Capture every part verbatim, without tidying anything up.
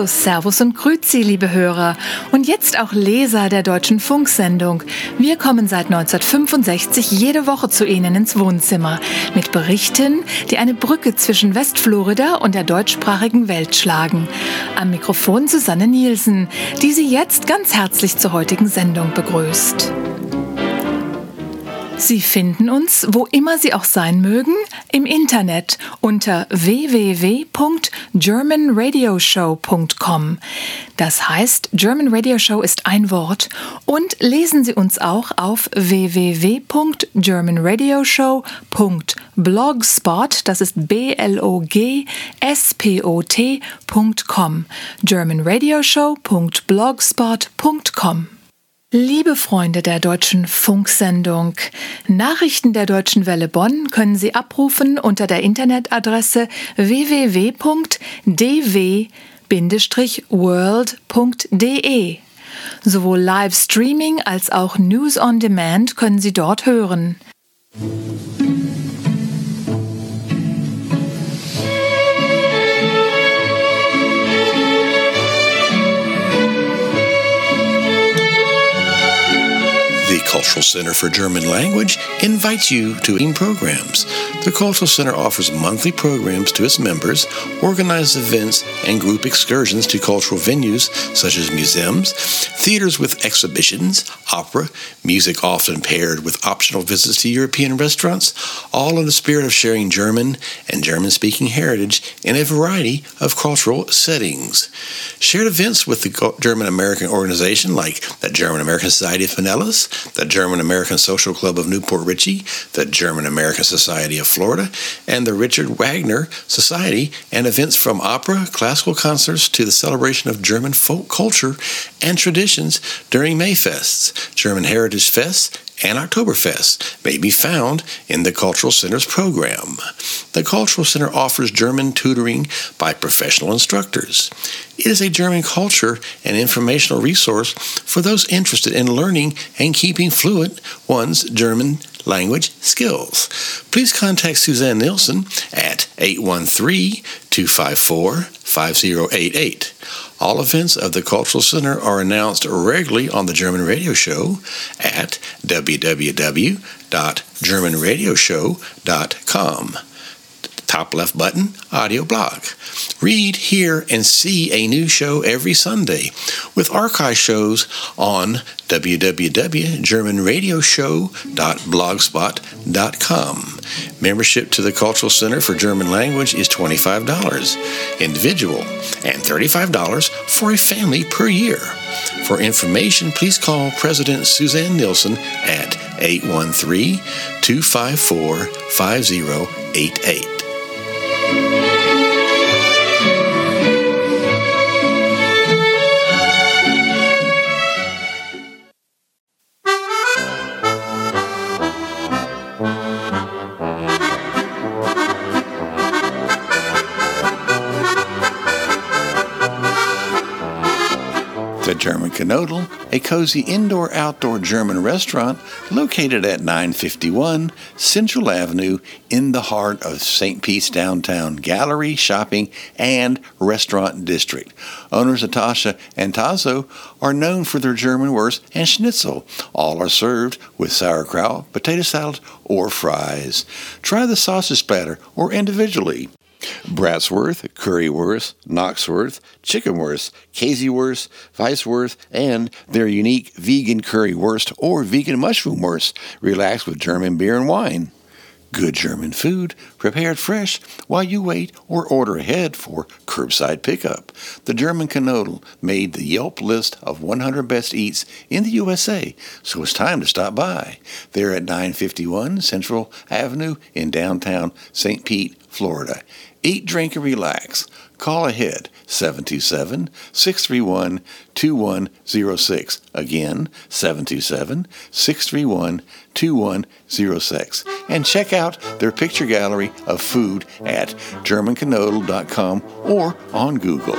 Hallo, Servus und Grüezi, liebe Hörer und jetzt auch Leser der Deutschen Funksendung. Wir kommen seit neunzehnhundertfünfundsechzig jede Woche zu Ihnen ins Wohnzimmer mit Berichten, die eine Brücke zwischen Westflorida und der deutschsprachigen Welt schlagen. Am Mikrofon Susanne Nielsen, die Sie jetzt ganz herzlich zur heutigen Sendung begrüßt. Sie finden uns, wo immer Sie auch sein mögen, im Internet unter w w w punkt german radio show punkt com. Das heißt, German Radio Show ist ein Wort und lesen Sie uns auch auf w w w punkt german radio show punkt blogspot, das ist B L O G S P O T punkt com, german radio show punkt blogspot punkt com. Liebe Freunde der Deutschen Funksendung, Nachrichten der Deutschen Welle Bonn können Sie abrufen unter der Internetadresse w w w punkt d w Bindestrich world punkt d e. Sowohl Livestreaming als auch News on Demand können Sie dort hören. The Cultural Center for German Language invites you to evening programs. The Cultural Center offers monthly programs to its members, organizes events and group excursions to cultural venues such as museums, theaters with exhibitions, opera, music often paired with optional visits to European restaurants, all in the spirit of sharing German and German-speaking heritage in a variety of cultural settings. Shared events with the German-American organization like the German-American Society of Pinellas, the German-American Social Club of Newport Richey, the German-American Society of Florida, and the Richard Wagner Society, and events from opera, classical concerts to the celebration of German folk culture and traditions during Mayfests, German Heritage Fests, and Oktoberfest may be found in the Cultural Center's program. The Cultural Center offers German tutoring by professional instructors. It is a German culture and informational resource for those interested in learning and keeping fluent one's German language skills. Please contact Suzanne Nielsen at eight one three, two five four, five zero eight eight. All events of the Cultural Center are announced regularly on the German Radio Show at w w w dot german radio show dot com. Top left button, audio blog. Read, hear, and see a new show every Sunday with archive shows on w w w dot german radio show dot blogspot dot com. Membership to the Cultural Center for German Language is twenty-five dollars individual and thirty-five dollars for a family per year. For information, please call President Suzanne Nielsen at eight one three, two five four, five zero eight eight. The German Knödel, a cozy indoor-outdoor German restaurant located at nine fifty-one Central Avenue in the heart of Saint Pete's downtown gallery, shopping, and restaurant district. Owners Natasha and Tazo are known for their German wurst and schnitzel. All are served with sauerkraut, potato salad, or fries. Try the sausage splatter or individually. Bratsworth, Currywurst, Knoxworth, Chickenwurst, Käsewurst, Weisswurst, and their unique vegan currywurst or vegan mushroom wurst. Relax with German beer and wine. Good German food, prepared fresh while you wait or order ahead for curbside pickup. The German Knödel made the Yelp list of one hundred best eats in the U S A, so it's time to stop by. They're at nine fifty-one Central Avenue in downtown Saint Pete, Florida. Eat, drink, and relax. Call ahead, seven two seven, six three one, two one zero six. Again, seven two seven, six three one, two one zero six. And check out their picture gallery of food at german knödel dot com or on Google.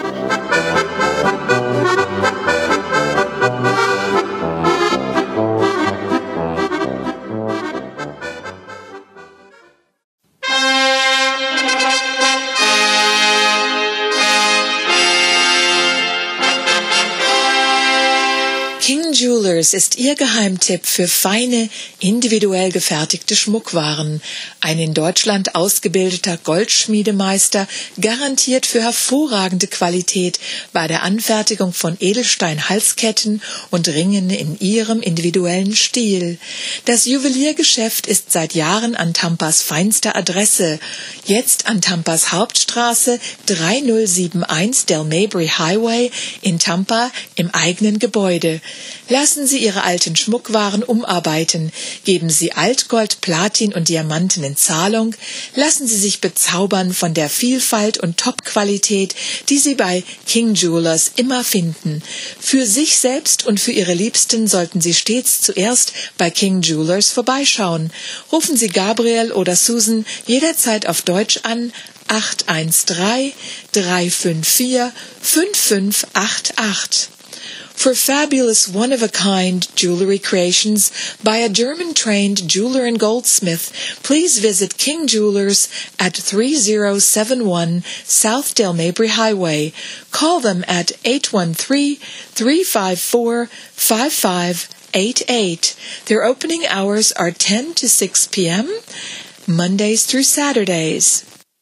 Jewelers ist Ihr Geheimtipp für feine, individuell gefertigte Schmuckwaren. Ein in Deutschland ausgebildeter Goldschmiedemeister garantiert für hervorragende Qualität bei der Anfertigung von Edelstein-Halsketten und Ringen in Ihrem individuellen Stil. Das Juweliergeschäft ist seit Jahren an Tampas feinster Adresse. Jetzt an Tampas Hauptstraße dreitausendsiebenundsiebzig Del Mabry Highway in Tampa im eigenen Gebäude. Lassen Sie Ihre alten Schmuckwaren umarbeiten. Geben Sie Altgold, Platin und Diamanten in Zahlung. Lassen Sie sich bezaubern von der Vielfalt und Top-Qualität, die Sie bei King Jewelers immer finden. Für sich selbst und für Ihre Liebsten sollten Sie stets zuerst bei King Jewelers vorbeischauen. Rufen Sie Gabriel oder Susan jederzeit auf Deutsch an acht eins drei, drei fünf vier, fünf fünf acht acht. For fabulous one-of-a-kind jewelry creations by a German-trained jeweler and goldsmith, please visit King Jewelers at thirty seventy-one South Del Mabry Highway. Call them at eight one three, three five four, five five eight eight. Their opening hours are ten to six p.m., Mondays through Saturdays.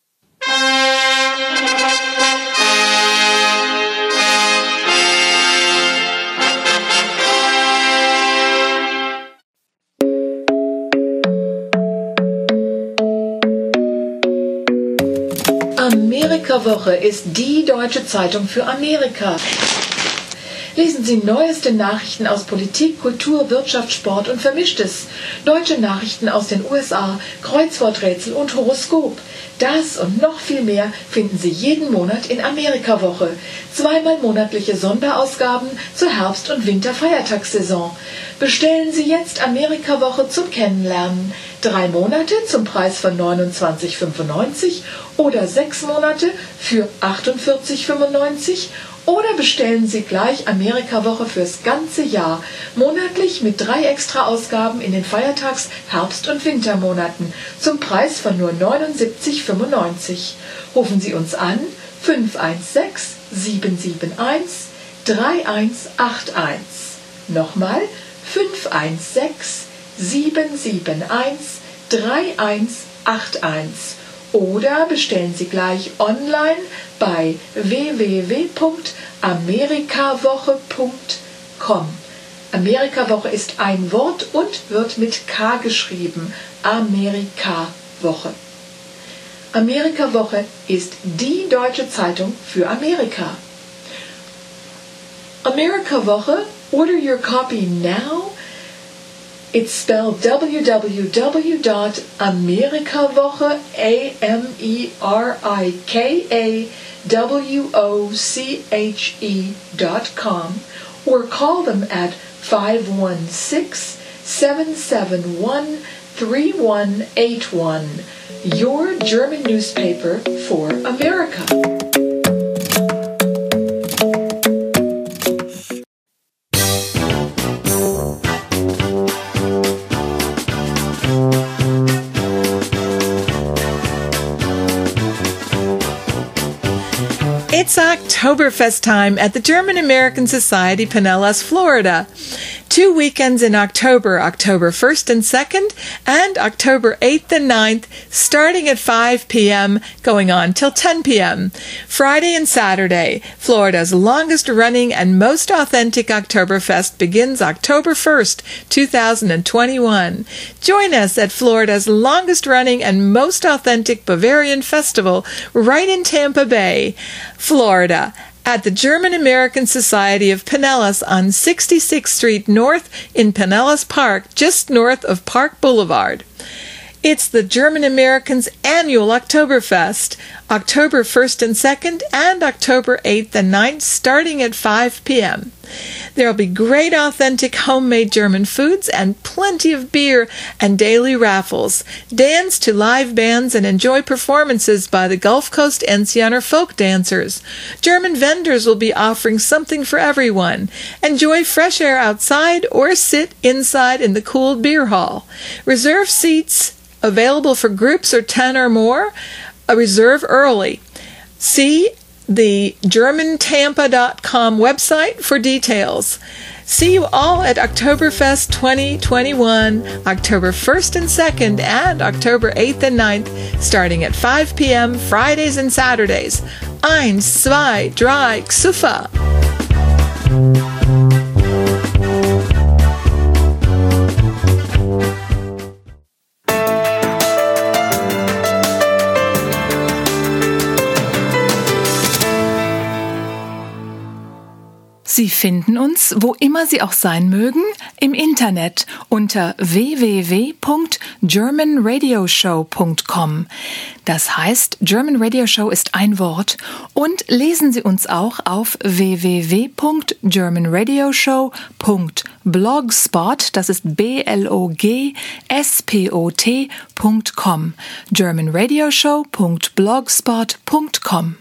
Amerika-Woche ist die deutsche Zeitung für Amerika. Lesen Sie neueste Nachrichten aus Politik, Kultur, Wirtschaft, Sport und Vermischtes. Deutsche Nachrichten aus den U S A, Kreuzworträtsel und Horoskop. Das und noch viel mehr finden Sie jeden Monat in Amerika-Woche. Zweimal monatliche Sonderausgaben zur Herbst- und Winterfeiertagssaison. Bestellen Sie jetzt Amerika-Woche zum Kennenlernen. Drei Monate zum Preis von neunundzwanzig fünfundneunzig oder sechs Monate für achtundvierzig fünfundneunzig. Oder bestellen Sie gleich Amerika-Woche fürs ganze Jahr, monatlich mit drei Extra-Ausgaben in den Feiertags-, Herbst- und Wintermonaten zum Preis von nur neunundsiebzig fünfundneunzig. Rufen Sie uns an fünf eins sechs, sieben sieben eins, drei eins acht eins. Nochmal fünf eins sechs, sieben sieben eins, drei eins acht eins. Oder bestellen Sie gleich online bei w w w punkt amerikawoche punkt com. Amerika-Woche ist ein Wort und wird mit K geschrieben. Amerika-Woche. Amerika-Woche ist die deutsche Zeitung für Amerika. Amerika-Woche, order your copy now. It's spelled w w w dot amerikawoche, A M E R I K A W O C H E dot com, or call them at five one six, seven seven one, three one eight one. Your German newspaper for America. It's Oktoberfest time at the German American Society, Pinellas, Florida. Two weekends in October, October first and second, and October eighth and ninth, starting at five p.m., going on till ten p.m. Friday and Saturday, Florida's longest running and most authentic Oktoberfest begins October first, two thousand twenty-one. Join us at Florida's longest running and most authentic Bavarian festival right in Tampa Bay, Florida, at the German American Society of Pinellas on sixty-sixth Street North in Pinellas Park, just north of Park Boulevard. It's the German Americans' annual Oktoberfest, October first and second and October eighth and ninth, starting at five p.m. There will be great authentic homemade German foods and plenty of beer and daily raffles. Dance to live bands and enjoy performances by the Gulf Coast Enzianer folk dancers. German vendors will be offering something for everyone. Enjoy fresh air outside or sit inside in the cool beer hall. Reserve seats available for groups or ten or more. A reserve early. See the German Tampa dot com website for details. See you all at Oktoberfest twenty twenty-one, October first and second, and October eighth and ninth, starting at five p.m. Fridays and Saturdays. Eins, zwei, drei, Xufa! Sie finden uns, wo immer Sie auch sein mögen, im Internet unter w w w punkt german radio show punkt com. Das heißt, German Radio Show ist ein Wort, und lesen Sie uns auch auf w w w punkt german radio show punkt blogspot, das ist B L O G S P O T punkt com, german radio show punkt blogspot punkt com.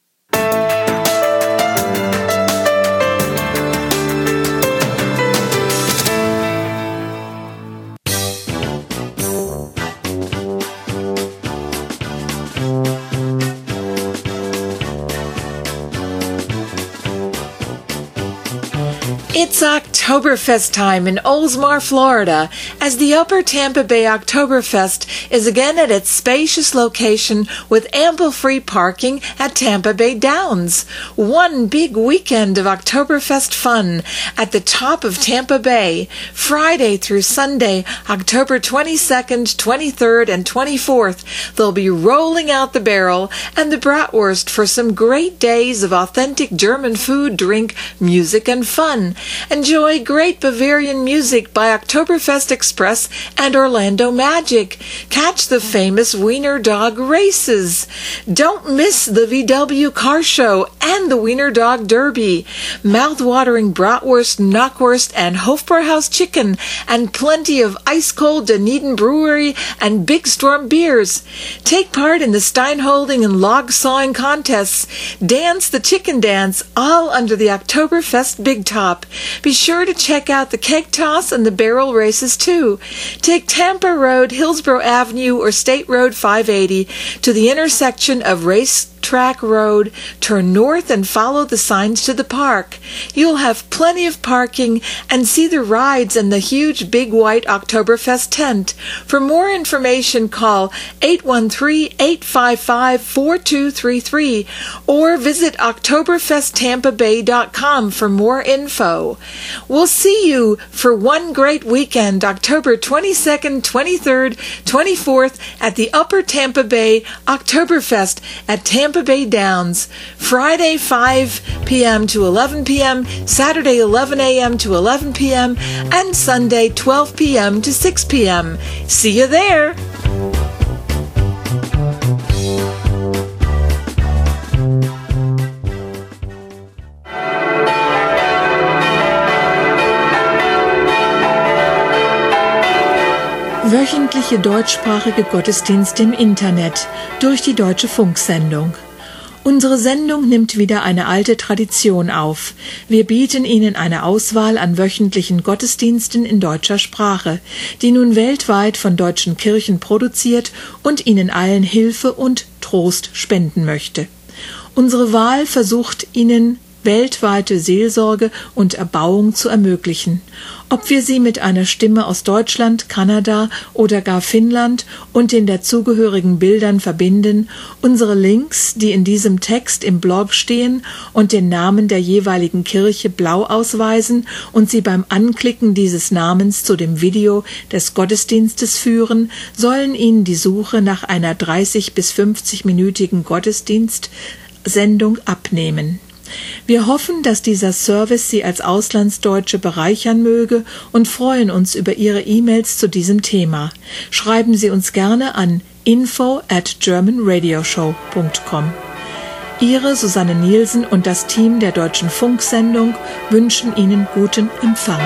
It's Oktoberfest time in Oldsmar, Florida, as the Upper Tampa Bay Oktoberfest is again at its spacious location with ample free parking at Tampa Bay Downs. One big weekend of Oktoberfest fun at the top of Tampa Bay, Friday through Sunday, October twenty-second, twenty-third, and twenty-fourth. They'll be rolling out the barrel and the bratwurst for some great days of authentic German food, drink, music, and fun. Enjoy great Bavarian music by Oktoberfest Express and Orlando Magic. Catch the famous Wiener Dog races. Don't miss the V W Car Show and the Wiener Dog Derby. Mouth-watering bratwurst, knockwurst, and Hofbrauhaus chicken, and plenty of ice-cold Dunedin Brewery and Big Storm beers. Take part in the steinholding and log-sawing contests. Dance the chicken dance, all under the Oktoberfest Big Top. Be sure to check out the keg toss and the barrel races too. Take Tampa Road, Hillsborough Avenue, or State Road five eighty to the intersection of Race Track Road, turn north and follow the signs to the park. You'll have plenty of parking and see the rides and the huge big white Oktoberfest tent. For more information, call eight one three, eight five five, four two three three or visit oktoberfest tampa bay dot com for more info. We'll see you for one great weekend, October twenty-second, twenty-third, twenty-fourth at the Upper Tampa Bay Oktoberfest at Tampa Bay Downs, Friday five p.m. to eleven p.m., Saturday eleven a.m. to eleven p.m., and Sunday twelve p.m. to six p.m. See you there! Wöchentliche deutschsprachige Gottesdienste im Internet durch die Deutsche Funksendung. Unsere Sendung nimmt wieder eine alte Tradition auf. Wir bieten Ihnen eine Auswahl an wöchentlichen Gottesdiensten in deutscher Sprache, die nun weltweit von deutschen Kirchen produziert und Ihnen allen Hilfe und Trost spenden möchte. Unsere Wahl versucht Ihnen weltweite Seelsorge und Erbauung zu ermöglichen. Ob wir sie mit einer Stimme aus Deutschland, Kanada oder gar Finnland und den dazugehörigen Bildern verbinden, unsere Links, die in diesem Text im Blog stehen und den Namen der jeweiligen Kirche blau ausweisen und sie beim Anklicken dieses Namens zu dem Video des Gottesdienstes führen, sollen Ihnen die Suche nach einer dreißig- bis fünfzig-minütigen Gottesdienstsendung abnehmen. Wir hoffen, dass dieser Service Sie als Auslandsdeutsche bereichern möge und freuen uns über Ihre E-Mails zu diesem Thema. Schreiben Sie uns gerne an info at german radio show punkt com. Ihre Susanne Nielsen und das Team der Deutschen Funksendung wünschen Ihnen guten Empfang.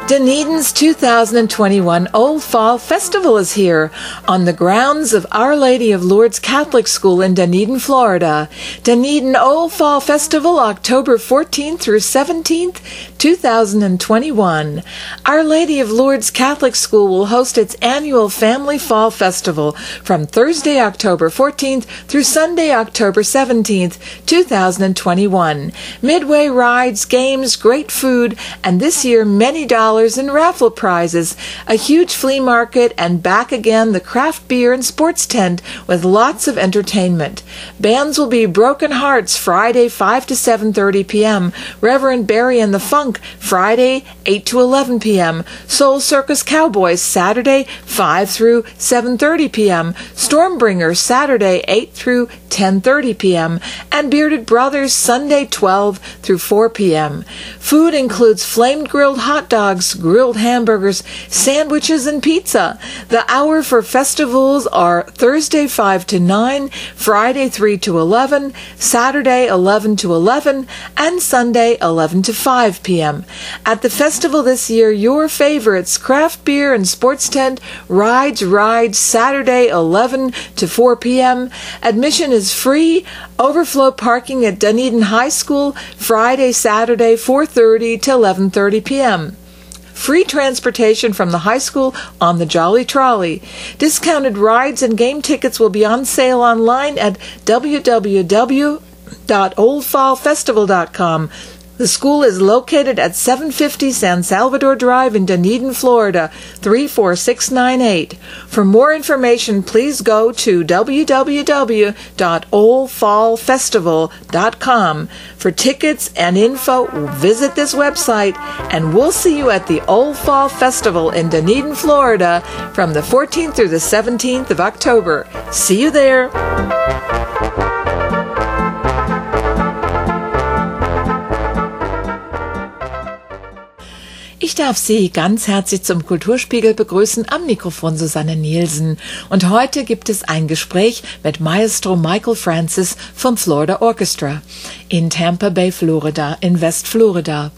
Dunedin's two thousand twenty-one Old Fall Festival is here on the grounds of Our Lady of Lourdes Catholic School in Dunedin, Florida. Dunedin Old Fall Festival, October fourteenth through seventeenth, two thousand twenty-one. Our Lady of Lourdes Catholic School will host its annual Family Fall Festival from Thursday, October fourteenth through Sunday, October seventeenth, two thousand twenty-one. Midway rides, games, great food, and this year many dollars in raffle prizes, a huge flea market, and back again the craft beer and sports tent with lots of entertainment. Bands will be Broken Hearts Friday five to seven thirty p.m., Reverend Barry and the Funk Friday eight to eleven p.m., Soul Circus Cowboys Saturday five through seven thirty p.m., Stormbringer Saturday eight through ten thirty p.m., and Bearded Brothers Sunday twelve through four p.m. Food includes flamed grilled hot dogs, grilled hamburgers, sandwiches, and pizza. The hour for festivals are Thursday five to nine, Friday three to eleven, Saturday eleven to eleven, and Sunday eleven to five p.m. At the festival this year, your favorites, craft beer and sports tent, rides, rides, Saturday eleven to four p.m. Admission is free. Overflow parking at Dunedin High School, Friday, Saturday, four thirty to eleven thirty p.m. Free transportation from the high school on the Jolly Trolley. Discounted rides and game tickets will be on sale online at w w w dot old fall festival dot com. The school is located at seven fifty San Salvador Drive in Dunedin, Florida, three four six nine eight. For more information, please go to w w w dot old fall festival dot com. For tickets and info, visit this website, and we'll see you at the Old Fall Festival in Dunedin, Florida, from the fourteenth through the seventeenth of October. See you there! Ich darf Sie ganz herzlich zum Kulturspiegel begrüßen, am Mikrofon Susanne Nielsen. Und heute gibt es ein Gespräch mit Maestro Michael Francis vom Florida Orchestra in Tampa Bay, Florida, in Westflorida.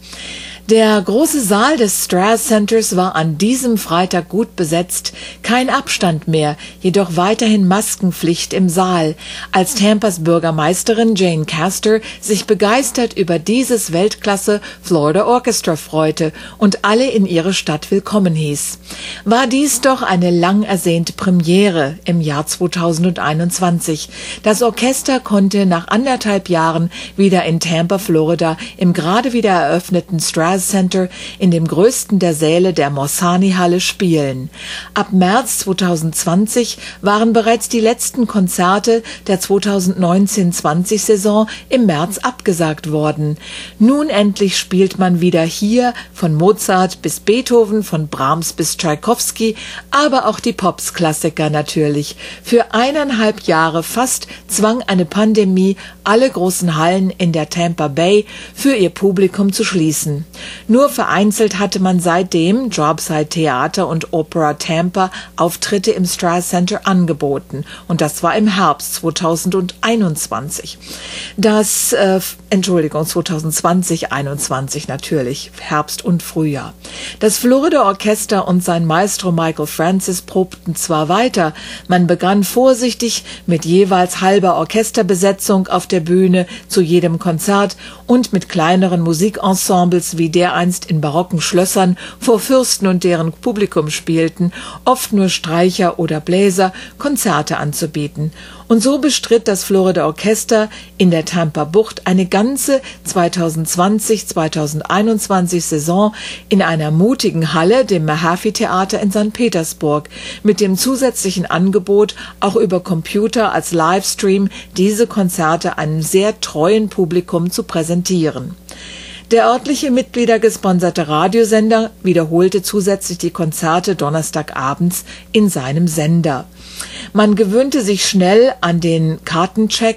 Der große Saal des Strass Centers war an diesem Freitag gut besetzt, kein Abstand mehr, jedoch weiterhin Maskenpflicht im Saal, als Tampas Bürgermeisterin Jane Castor sich begeistert über dieses Weltklasse Florida Orchestra freute und alle in ihre Stadt willkommen hieß. War dies doch eine lang ersehnte Premiere im Jahr zweitausendeinundzwanzig. Das Orchester konnte nach anderthalb Jahren wieder in Tampa, Florida, im gerade wieder eröffneten Strass Center in dem größten der Säle der Morsani-Halle spielen. Ab März zweitausendzwanzig waren bereits die letzten Konzerte der zweitausendneunzehn zwanzig Saison im März abgesagt worden. Nun endlich spielt man wieder hier von Mozart bis Beethoven, von Brahms bis Tschaikowski, aber auch die Pops-Klassiker natürlich. Für eineinhalb Jahre fast zwang eine Pandemie alle großen Hallen in der Tampa Bay für ihr Publikum zu schließen. Nur vereinzelt hatte man seitdem Jobside Theater und Opera Tampa Auftritte im Strass Center angeboten. Und das war im Herbst zweitausendeinundzwanzig. Das, äh, Entschuldigung, zweitausendzwanzig, einundzwanzig natürlich, Herbst und Frühjahr. Das Florida Orchester und sein Maestro Michael Francis probten zwar weiter, man begann vorsichtig mit jeweils halber Orchesterbesetzung auf der Bühne zu jedem Konzert und mit kleineren Musikensembles wie dereinst in barocken Schlössern vor Fürsten und deren Publikum spielten, oft nur Streicher oder Bläser, Konzerte anzubieten. Und so bestritt das Florida Orchester in der Tampa Bucht eine ganze zweitausendzwanzig zweitausendeinundzwanzig Saison in einer mutigen Halle, dem Mahaffey Theater in Sankt Petersburg, mit dem zusätzlichen Angebot, auch über Computer als Livestream diese Konzerte einem sehr treuen Publikum zu präsentieren. Der örtliche mitgliedergesponserte Radiosender wiederholte zusätzlich die Konzerte donnerstagabends in seinem Sender. Man gewöhnte sich schnell an den Kartencheck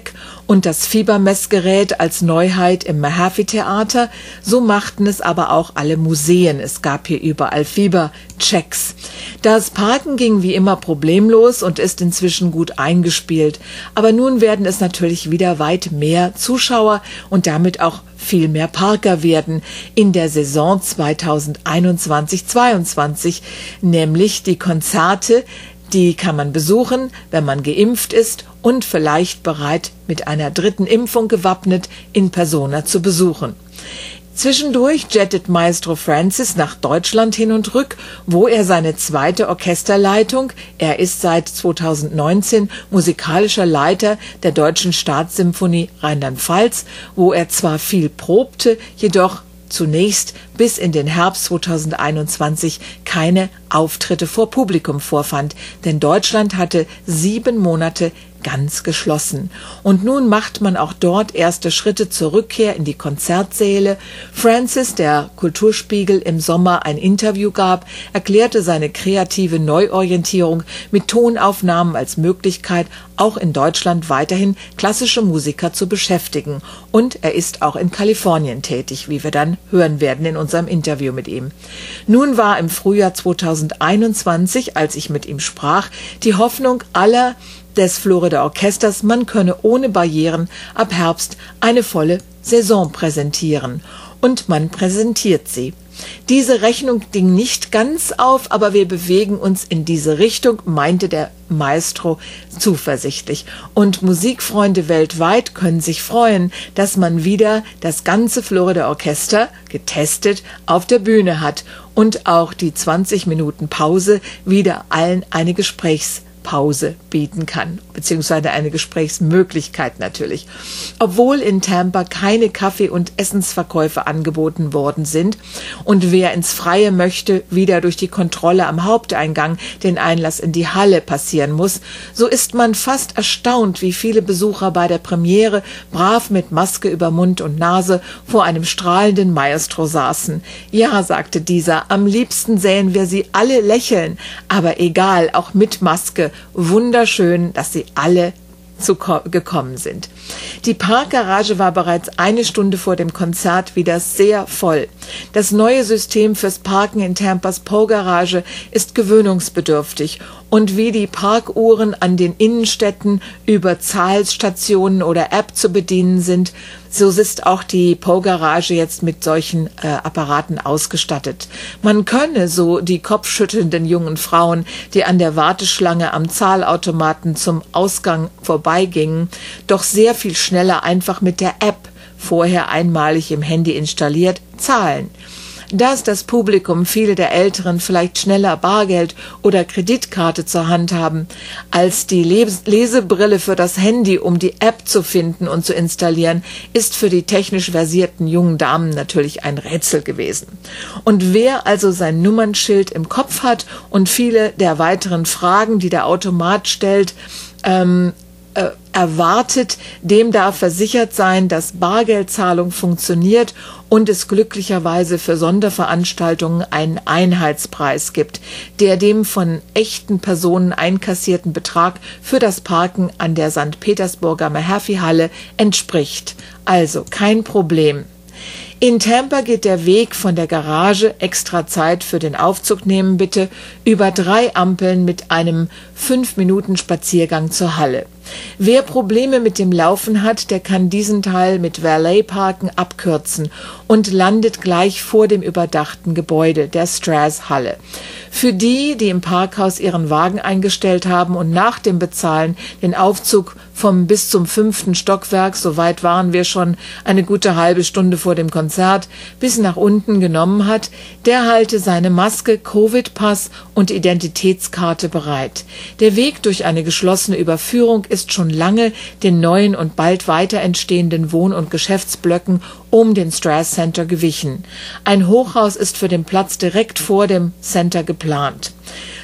und das Fiebermessgerät als Neuheit im Mahaffey-Theater. So machten es aber auch alle Museen. Es gab hier überall Fieberchecks. Das Parken ging wie immer problemlos und ist inzwischen gut eingespielt. Aber nun werden es natürlich wieder weit mehr Zuschauer und damit auch viel mehr Parker werden in der Saison zweitausendeinundzwanzig zweiundzwanzig, nämlich die Konzerte, die kann man besuchen, wenn man geimpft ist und vielleicht bereit mit einer dritten Impfung gewappnet in persona zu besuchen. Zwischendurch jettet Maestro Francis nach Deutschland hin und rück, wo er seine zweite Orchesterleitung, er ist seit zweitausendneunzehn musikalischer Leiter der Deutschen Staatssymphonie Rheinland-Pfalz, wo er zwar viel probte, jedoch zunächst bis in den Herbst zweitausendeinundzwanzig keine Auftritte vor Publikum vorfand, denn Deutschland hatte sieben Monate ganz geschlossen. Und nun macht man auch dort erste Schritte zur Rückkehr in die Konzertsäle. Francis, der Kulturspiegel im Sommer ein Interview gab, erklärte seine kreative Neuorientierung mit Tonaufnahmen als Möglichkeit, auch in Deutschland weiterhin klassische Musiker zu beschäftigen. Und er ist auch in Kalifornien tätig, wie wir dann hören werden in unserem Interview mit ihm. Nun war im Frühjahr zweitausendeinundzwanzig, als ich mit ihm sprach, die Hoffnung aller des Florida Orchesters, man könne ohne Barrieren ab Herbst eine volle Saison präsentieren. Und man präsentiert sie. Diese Rechnung ging nicht ganz auf, aber wir bewegen uns in diese Richtung, meinte der Maestro zuversichtlich. Und Musikfreunde weltweit können sich freuen, dass man wieder das ganze Florida Orchester getestet auf der Bühne hat und auch die zwanzig Minuten Pause wieder allen eine Gesprächs Pause bieten kann, beziehungsweise eine Gesprächsmöglichkeit natürlich. Obwohl in Tampa keine Kaffee- und Essensverkäufe angeboten worden sind und wer ins Freie möchte, wieder durch die Kontrolle am Haupteingang den Einlass in die Halle passieren muss, so ist man fast erstaunt, wie viele Besucher bei der Premiere brav mit Maske über Mund und Nase vor einem strahlenden Maestro saßen. Ja, sagte dieser, am liebsten sähen wir sie alle lächeln, aber egal, auch mit Maske. Wunderschön, dass sie alle zu gekommen sind. Die Parkgarage war bereits eine Stunde vor dem Konzert wieder sehr voll. Das neue System fürs Parken in Tampas Poe-Garage ist gewöhnungsbedürftig und wie die Parkuhren an den Innenstädten über Zahlstationen oder App zu bedienen sind, so ist auch die Poe-Garage jetzt mit solchen äh, Apparaten ausgestattet. Man könne, so die kopfschüttelnden jungen Frauen, die an der Warteschlange am Zahlautomaten zum Ausgang vorbeigingen, doch sehr viel schneller einfach mit der App, vorher einmalig im Handy installiert, zahlen. Dass das Publikum, viele der Älteren, vielleicht schneller Bargeld oder Kreditkarte zur Hand haben, als die Lesebrille für das Handy, um die App zu finden und zu installieren, ist für die technisch versierten jungen Damen natürlich ein Rätsel gewesen. Und wer also sein Nummernschild im Kopf hat und viele der weiteren Fragen, die der Automat stellt, ähm, äh, erwartet, dem darf versichert sein, dass Bargeldzahlung funktioniert und es glücklicherweise für Sonderveranstaltungen einen Einheitspreis gibt, der dem von echten Personen einkassierten Betrag für das Parken an der Sankt Petersburger Mahaffey-Halle entspricht. Also kein Problem. In Tampa geht der Weg von der Garage, extra Zeit für den Aufzug nehmen bitte, über drei Ampeln mit einem fünf Minuten Spaziergang zur Halle. Wer Probleme mit dem Laufen hat, der kann diesen Teil mit Valet-Parken abkürzen und landet gleich vor dem überdachten Gebäude, der Strass-Halle. Für die, die im Parkhaus ihren Wagen eingestellt haben und nach dem Bezahlen den Aufzug vom bis zum fünften Stockwerk, so weit waren wir schon eine gute halbe Stunde vor dem Konzert, bis nach unten genommen hat, der halte seine Maske, Covid-Pass und Identitätskarte bereit. Der Weg durch eine geschlossene Überführung ist schon lange den neuen und bald weiter entstehenden Wohn- und Geschäftsblöcken um den Strass Center gewichen. Ein Hochhaus ist für den Platz direkt vor dem Center geplant.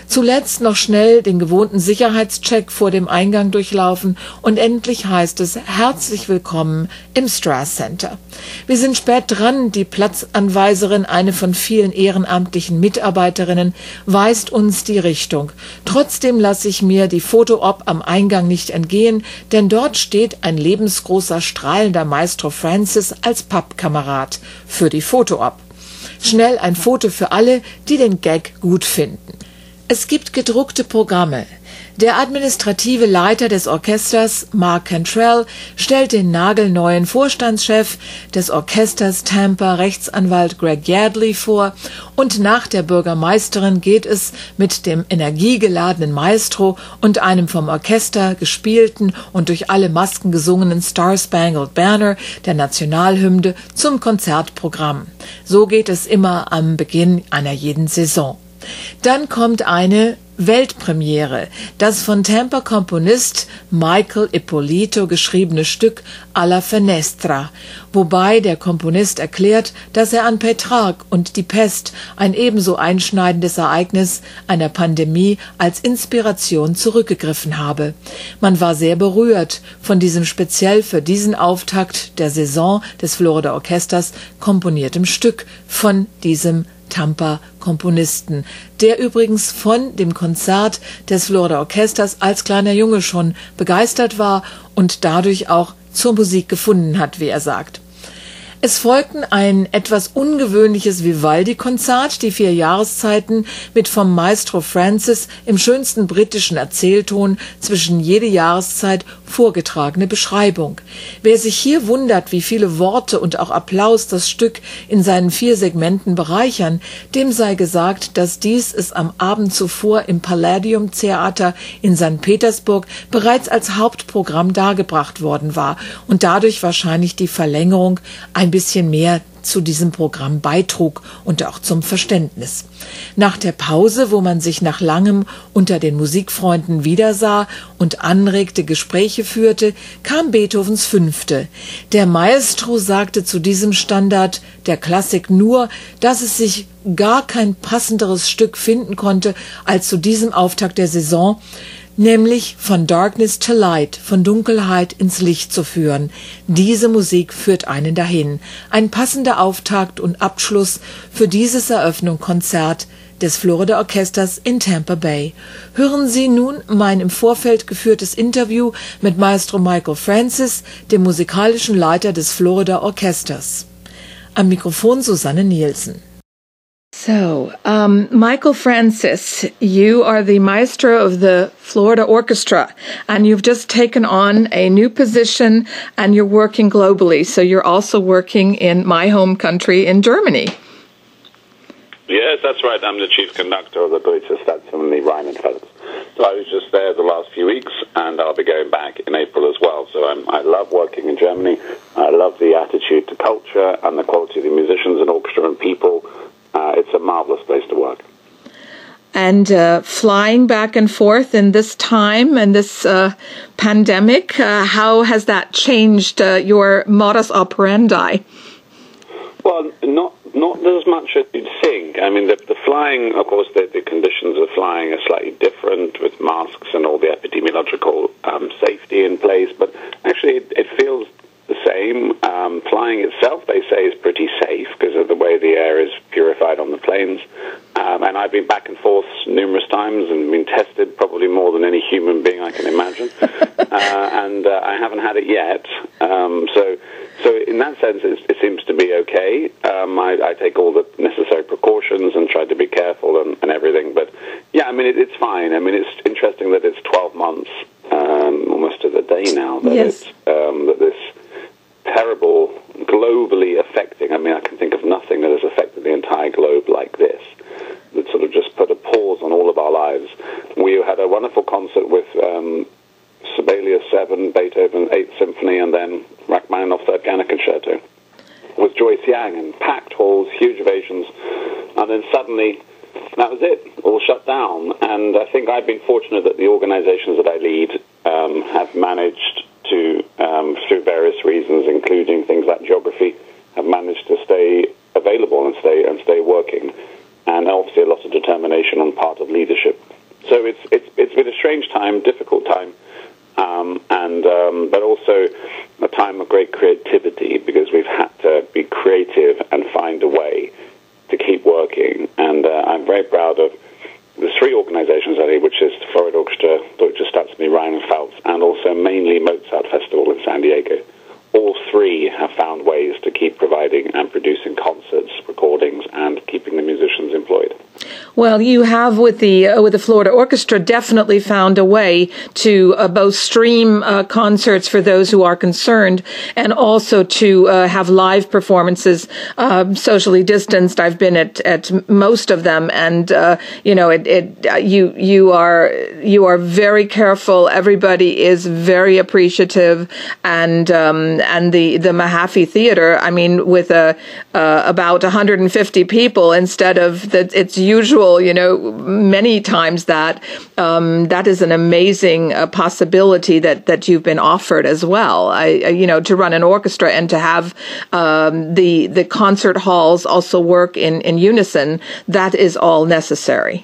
Zuletzt noch schnell den gewohnten Sicherheitscheck vor dem Eingang durchlaufen und endlich heißt es herzlich willkommen im Strass Center. Wir sind spät dran, die Platzanweiserin, eine von vielen ehrenamtlichen Mitarbeiterinnen, weist uns die Richtung. Trotzdem lasse ich mir die Foto-Op am Eingang nicht entgehen, denn dort steht ein lebensgroßer, strahlender Maestro Francis als Pappkamerad für die Foto-Op. Schnell ein Foto für alle, die den Gag gut finden. Es gibt gedruckte Programme. Der administrative Leiter des Orchesters, Mark Cantrell, stellt den nagelneuen Vorstandschef des Orchesters Tampa, Rechtsanwalt Greg Yardley, vor und nach der Bürgermeisterin geht es mit dem energiegeladenen Maestro und einem vom Orchester gespielten und durch alle Masken gesungenen Star Spangled Banner, der Nationalhymne, zum Konzertprogramm. So geht es immer am Beginn einer jeden Saison. Dann kommt eine Weltpremiere, das von Tampa-Komponist Michael Ippolito geschriebene Stück Alla Finestra, wobei der Komponist erklärt, dass er an Petrarch und die Pest, ein ebenso einschneidendes Ereignis einer Pandemie, als Inspiration zurückgegriffen habe. Man war sehr berührt von diesem speziell für diesen Auftakt der Saison des Florida Orchesters komponiertem Stück von diesem Tampa-Komponisten, der übrigens von dem Konzert des Florida Orchesters als kleiner Junge schon begeistert war und dadurch auch zur Musik gefunden hat, wie er sagt. Es folgten ein etwas ungewöhnliches Vivaldi-Konzert, die vier Jahreszeiten mit vom Maestro Francis im schönsten britischen Erzählton zwischen jede Jahreszeit vorgetragene Beschreibung. Wer sich hier wundert, wie viele Worte und auch Applaus das Stück in seinen vier Segmenten bereichern, dem sei gesagt, dass dies es am Abend zuvor im Palladium Theater in Sankt Petersburg bereits als Hauptprogramm dargebracht worden war und dadurch wahrscheinlich die Verlängerung ein bisschen mehr zu diesem Programm beitrug und auch zum Verständnis. Nach der Pause, wo man sich nach langem unter den Musikfreunden wiedersah und anregte Gespräche führte, kam Beethovens Fünfte. Der Maestro sagte zu diesem Standard der Klassik nur, dass es sich gar kein passenderes Stück finden konnte als zu diesem Auftakt der Saison, nämlich von Darkness to Light, von Dunkelheit ins Licht zu führen. Diese Musik führt einen dahin. Ein passender Auftakt und Abschluss für dieses Eröffnungskonzert des Florida Orchesters in Tampa Bay. Hören Sie nun mein im Vorfeld geführtes Interview mit Maestro Michael Francis, dem musikalischen Leiter des Florida Orchesters. Am Mikrofon Susanne Nielsen. So, um, Michael Francis, you are the maestro of the Florida Orchestra, and you've just taken on a new position, and you're working globally. So you're also working in my home country, in Germany. Yes, that's right. I'm the chief conductor of the Deutsche Staatsphilharmonie Rheinland-Pfalz. So I was just there the last few weeks, and I'll be going back in April as well. So I'm, I love working in Germany. I love the attitude to culture and the quality of the musicians and orchestra and people. Uh, it's a marvelous place to work. And uh, flying back and forth in this time and this uh, pandemic, uh, how has that changed uh, your modus operandi? Well, not not as much as you'd think. I mean, the, the flying, of course, the, the conditions of flying are slightly different with masks and all the epidemiological um, safety in place, but actually it, it feels the same. Um, flying itself, they say, is pretty safe because of the way the air is purified on the planes. Um, and I've been back and forth numerous times and been tested probably more than any human being I can imagine. uh, and uh, I haven't had it yet. Um, so so in that sense, it, it seems to be okay. Um, I, I take all the necessary precautions and try to be careful and, and everything. But yeah, I mean, it, it's fine. I mean, it's interesting that it's twelve months, um, almost to the day now, that, yes. it's, um, that this terrible, globally affecting, I mean, I can think of nothing that has affected the entire globe like this, that sort of just put a pause on all of our lives. We had a wonderful concert with um, Sibelius seven, Beethoven eighth Symphony, and then Rachmaninoff third Piano Concerto with Joyce Yang, and packed halls, huge ovations, and then suddenly that was it, all shut down. And I think I've been fortunate that the organizations that I lead um, have managed to, um, through various reasons, including things like geography, have managed to stay available and stay and stay working, and obviously a lot of determination on part of leadership so it's it's it's been a strange time, difficult time, um, and um, but also a time of great creativity, because we've had to be creative and find a way to keep working. And uh, I'm very proud of the three organizations, I think, which is the Florida Orchestra, Deutsche Staatsmännliche Rheinland-Pfalz, and also mainly Mozart Festival in San Diego. All three have found ways to keep providing and producing concerts, recordings, and keeping the musicians employed. Well, you have with the uh, with the Florida Orchestra definitely found a way to uh, both stream uh, concerts for those who are concerned, and also to uh, have live performances, uh, socially distanced. I've been at, at most of them, and uh, you know, it, it uh, you you are you are very careful. Everybody is very appreciative, and um, and the the Mahaffey Theater, I mean, with a uh, about one hundred fifty people instead of the its usual, you know, many times that, um, that is an amazing uh, possibility that, that you've been offered as well. I, I, you know, to run an orchestra and to have um, the the concert halls also work in, in unison, that is all necessary.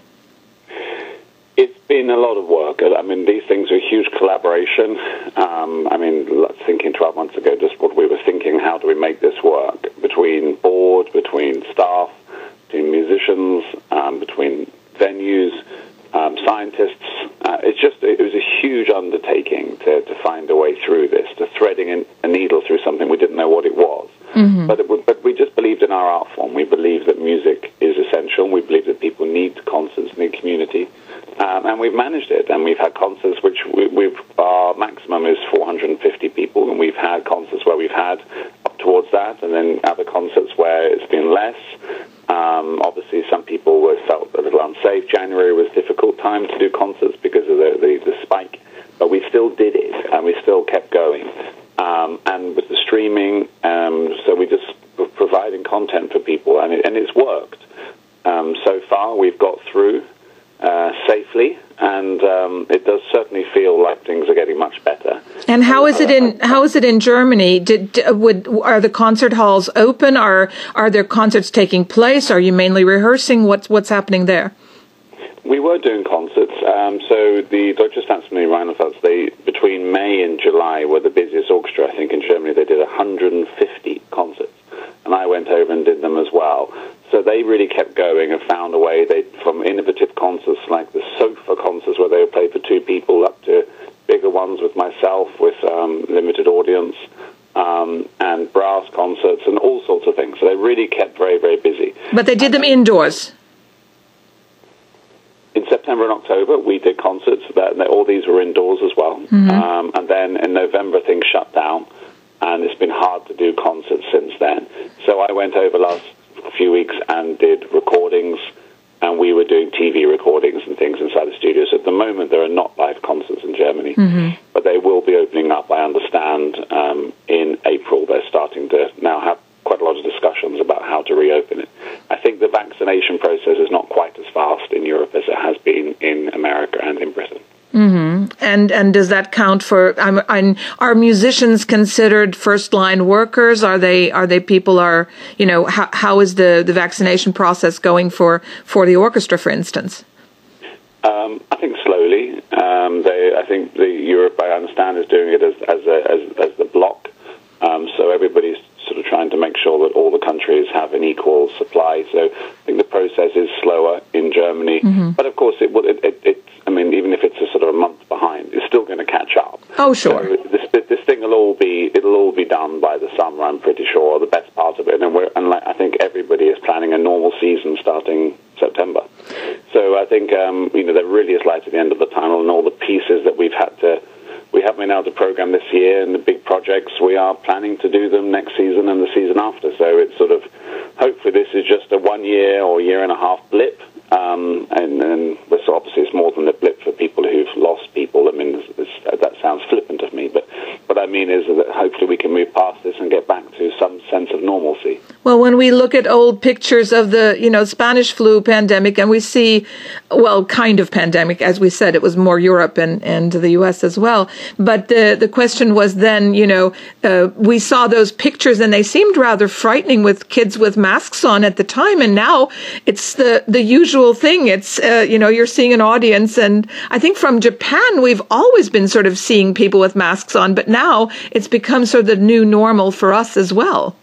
It's been a lot of work. I mean, these things are a huge collaboration. Um, I mean, thinking twelve months ago, just what we were thinking, how do we make this work? Between board, between staff, between musicians, um, between venues, um, scientists. Uh, it's just, it was a huge undertaking to, to find a way through this, to threading a needle through something we didn't know what it was. Mm-hmm. But, it, but we just believed in our art form. We believe that music is essential. We believe that people need concerts, need community. Um, and we've managed it, and we've had concerts which we, we've, our maximum is four hundred fifty people, and we've had concerts where we've had up towards that, and then other concerts where it's been less. Um, obviously, some people were felt a little unsafe. January was a difficult time to do concerts because of the, the, the spike, but we still did it, and we still kept going. Um, and with the streaming, um, so we just were providing content for people, and, it, and it's worked. Um, so far, we've got through uh, safely, and um, it does certainly feel like things are getting much better. And how is it in how is it in Germany? Did would are the concert halls open? Are are there concerts taking place? Are you mainly rehearsing? What's what's happening there? We were doing concerts. Um, so the Deutsche Staatsmännliche Rheinland-Pfalz, they between May and July were the busiest orchestra, I think, in Germany. They did one hundred fifty concerts, and I went over and did them as well. So they really kept going and found a way. They from innovative concerts like the sofa concerts where they would play for two people, up to bigger ones with myself with um, limited audience, um, and brass concerts and all sorts of things. So they really kept very, very busy. But they did them indoors. In September and October, we did concerts. That, all these were indoors as well. Mm-hmm. Um, and then in November, things shut down, and it's been hard to do concerts since then. So I went over last few weeks and did recordings, and we were doing T V recordings and things inside the studios. At the moment, there are not live concerts in Germany, mm-hmm. but they will be opening up, I understand, um, in April. They're starting to now have quite a lot of discussions about how to reopen it. I think the vaccination process is not quite as fast in Europe as it has been in America and in Britain. Mm-hmm. And and does that count for? I'm, I'm, are musicians considered first line workers? Are they are they people are you know how how is the, the vaccination process going for, for the orchestra, for instance? Um, I think slowly. Um, they I think the Europe, I understand, is doing it as as a, as, as the bloc. Um, so everybody's sort of trying to make sure that all the countries have an equal supply. So I think the process is slower in Germany, mm-hmm. but of course it will. It, it, it, I mean, even if it's a sort of a month behind, it's still going to catch up. Oh, sure. So this, this thing will all be it'll all be done by the summer. I'm pretty sure, the best part of it, and we're and like, I think everybody is planning a normal season starting September. So I think um, you know there really is light at the end of the tunnel, and all the pieces that we've had to. We haven't been able to program this year, and the big projects, we are planning to do them next season and the season after. So it's sort of, hopefully this is just a one year or year and a half blip. Um, and and so obviously it's more than a blip for people who've lost people. I mean, it's, it's, that sounds flippant of me, but what I mean is that hopefully we can move past this and get back to some sense of normalcy. Well, Well, when we look at old pictures of the, you know, Spanish flu pandemic, and we see, well, kind of pandemic, as we said, it was more Europe and, and the U S as well. But the, the question was then, you know, uh, we saw those pictures and they seemed rather frightening with kids with masks on at the time. And now it's the, the usual thing. It's, uh, you know, you're seeing an audience. And I think from Japan, we've always been sort of seeing people with masks on, but now it's become sort of the new normal for us as well.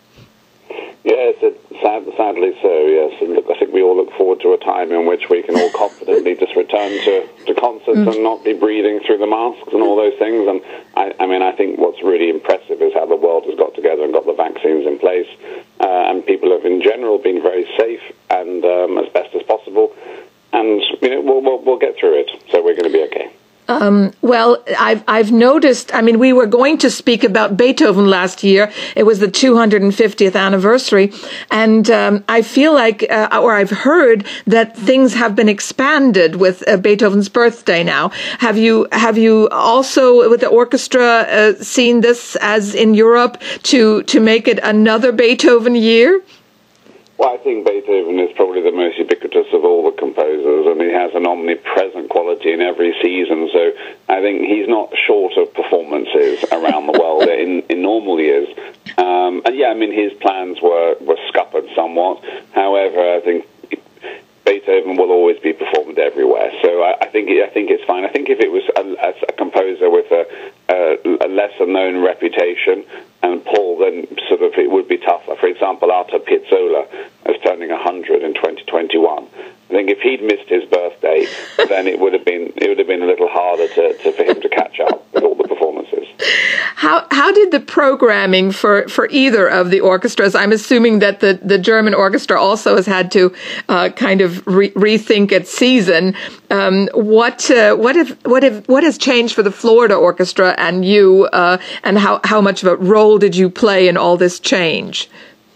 Yes, it, sad, sadly so, yes. And look, I think we all look forward to a time in which we can all confidently just return to, to concerts mm. and not be breathing through the masks and all those things. And I, I mean, I think what's really impressive is how the world has got together and got the vaccines in place. Uh, and people have, in general, been very safe and um, as best as possible. And, you know, we'll, we'll, we'll get through it. So we're going to be okay. Um, well, I've, I've noticed, I mean, we were going to speak about Beethoven last year. It was the two hundred fiftieth anniversary. And um, I feel like, uh, or I've heard that things have been expanded with uh, Beethoven's birthday now. Have you, have you also, with the orchestra, uh, seen this as in Europe to, to make it another Beethoven year? Well, I think Beethoven is probably the most ubiquitous of all the composers, and he has an omnipresent quality in every season. So I think he's not short of performances around the world in, in normal years. Um, and yeah, I mean, his plans were, were scuppered somewhat. However, I think Beethoven will always be performed everywhere. So I, I think I think it's fine. I think if it was a, a composer with a, a, a lesser-known reputation and Paul, then sort of it would be tougher. For example, Arthur Piazzolla is turning one hundred in twenty twenty-one. I think if he'd missed his birthday, then it would have been it would have been a little harder to, to for him to catch up with all the performances. How how did the programming for, for either of the orchestras? I'm assuming that the, the German orchestra also has had to uh, kind of re- rethink its season. Um, what uh, what if what if what has changed for the Florida orchestra and you? Uh, and how how much of a role did you play in all this change?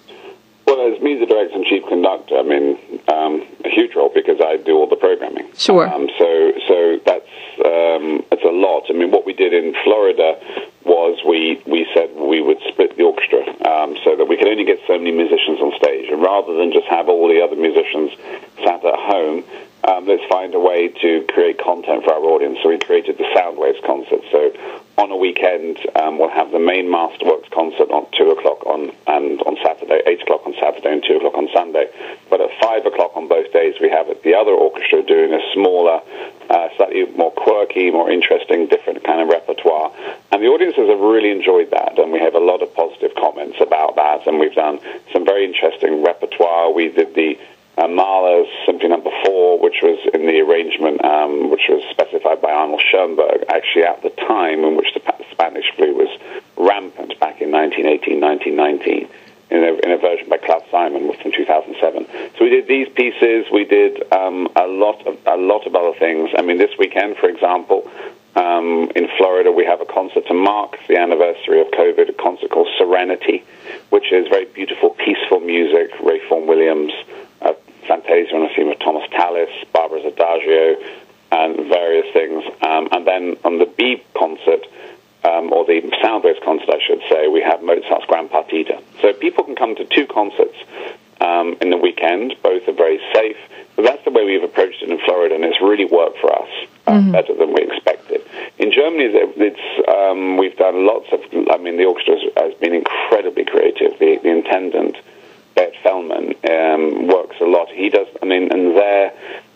Well, as music director and chief conductor, I mean, um, a huge role because I do all the programming. Sure. Um, so, so that's um, it's a lot. I mean, what we did in Florida was we we said we would split the orchestra um, so that we could only get so many musicians on stage, and rather than just have all the other musicians sat at home, um, let's find a way to create content for our audience. So we created the Soundwaves concert. So on a weekend, um, we'll have the main Masterworks concert on two o'clock on and on Saturday, eight o'clock on Saturday, and two o'clock on Sunday. But at five o'clock on both days, we have the other orchestra doing a smaller, uh, slightly more quirky, more interesting, different kind of repertoire. And the audiences have really enjoyed that, and we have a lot of positive comments about that. And we've done some very interesting repertoire. We did the Uh, Mahler's Symphony Number Four, which was in the arrangement, um, which was specified by Arnold Schoenberg, actually at the time in which the Spanish flu was rampant back in nineteen eighteen, nineteen nineteen, in a, in a version by Klaus Simon from two thousand seven. So we did these pieces. We did um, a lot of a lot of other things. I mean, this weekend, for example, um, in Florida, we have a concert to mark the anniversary of COVID, a concert called Serenity, which is very beautiful, peaceful music. Ray Vaughan Williams, uh, Fantasia on a theme of Thomas Tallis, Barbara's Adagio, and various things. Um, and then on the B concert, um, or the Soundwaves concert, I should say, we have Mozart's Grand Partita. So people can come to two concerts um, in the weekend. Both are very safe. But that's the way we've approached it in Florida, and it's really worked for us uh, mm-hmm. better than we expected. In Germany, it's um, we've done lots of, I mean, the orchestra has been incredibly creative. The, the intendant, Bert Fellman, um, works a lot. He does, I mean, and there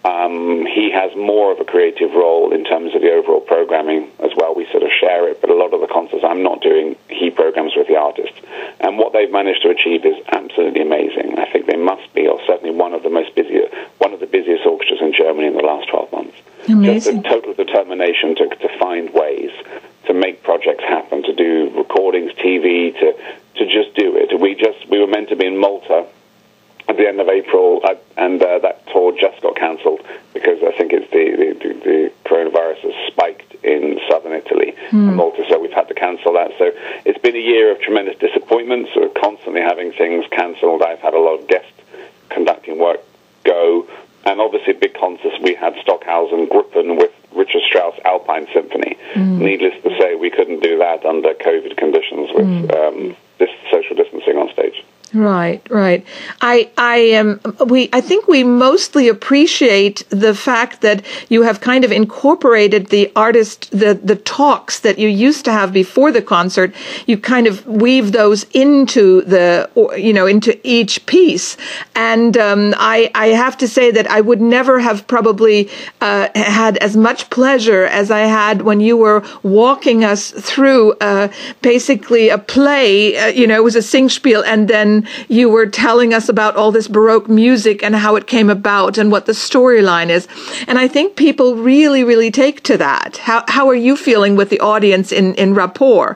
um, he has more of a creative role in terms of the overall programming as well. We sort of share it, but a lot of the concerts I'm not doing, he programs with the artists. And what they've managed to achieve is absolutely amazing. I think they must be, or certainly one of the most busy, one of the busiest orchestras in Germany in the last twelve months. Amazing. Just a total determination to, to find ways to make projects happen, to do recordings, T V, to to just do it. We just we were meant to be in Malta at the end of April, uh, and uh, that tour just got cancelled because I think it's the, the, the coronavirus has spiked in southern Italy mm. and Malta, so we've had to cancel that. So it's been a year of tremendous disappointment. So we're constantly having things cancelled. I've had a lot of guest conducting work go, and obviously big concerts. We had Stockhausen, Gruppen with Richard Strauss Alpine Symphony. Mm. Needless to say, we couldn't do that under COVID conditions with mm. um, this social distancing on stage. Right, right. I, I um, we, I think we mostly appreciate the fact that you have kind of incorporated the artist, the, the talks that you used to have before the concert. You kind of weave those into the, you know, into each piece. And, um, I, I have to say that I would never have probably, uh, had as much pleasure as I had when you were walking us through, uh, basically a play, uh, you know, it was a Singspiel, and then you were telling us about all this Baroque music and how it came about and what the storyline is. And I think people really, really take to that. How how are you feeling with the audience in, in rapport?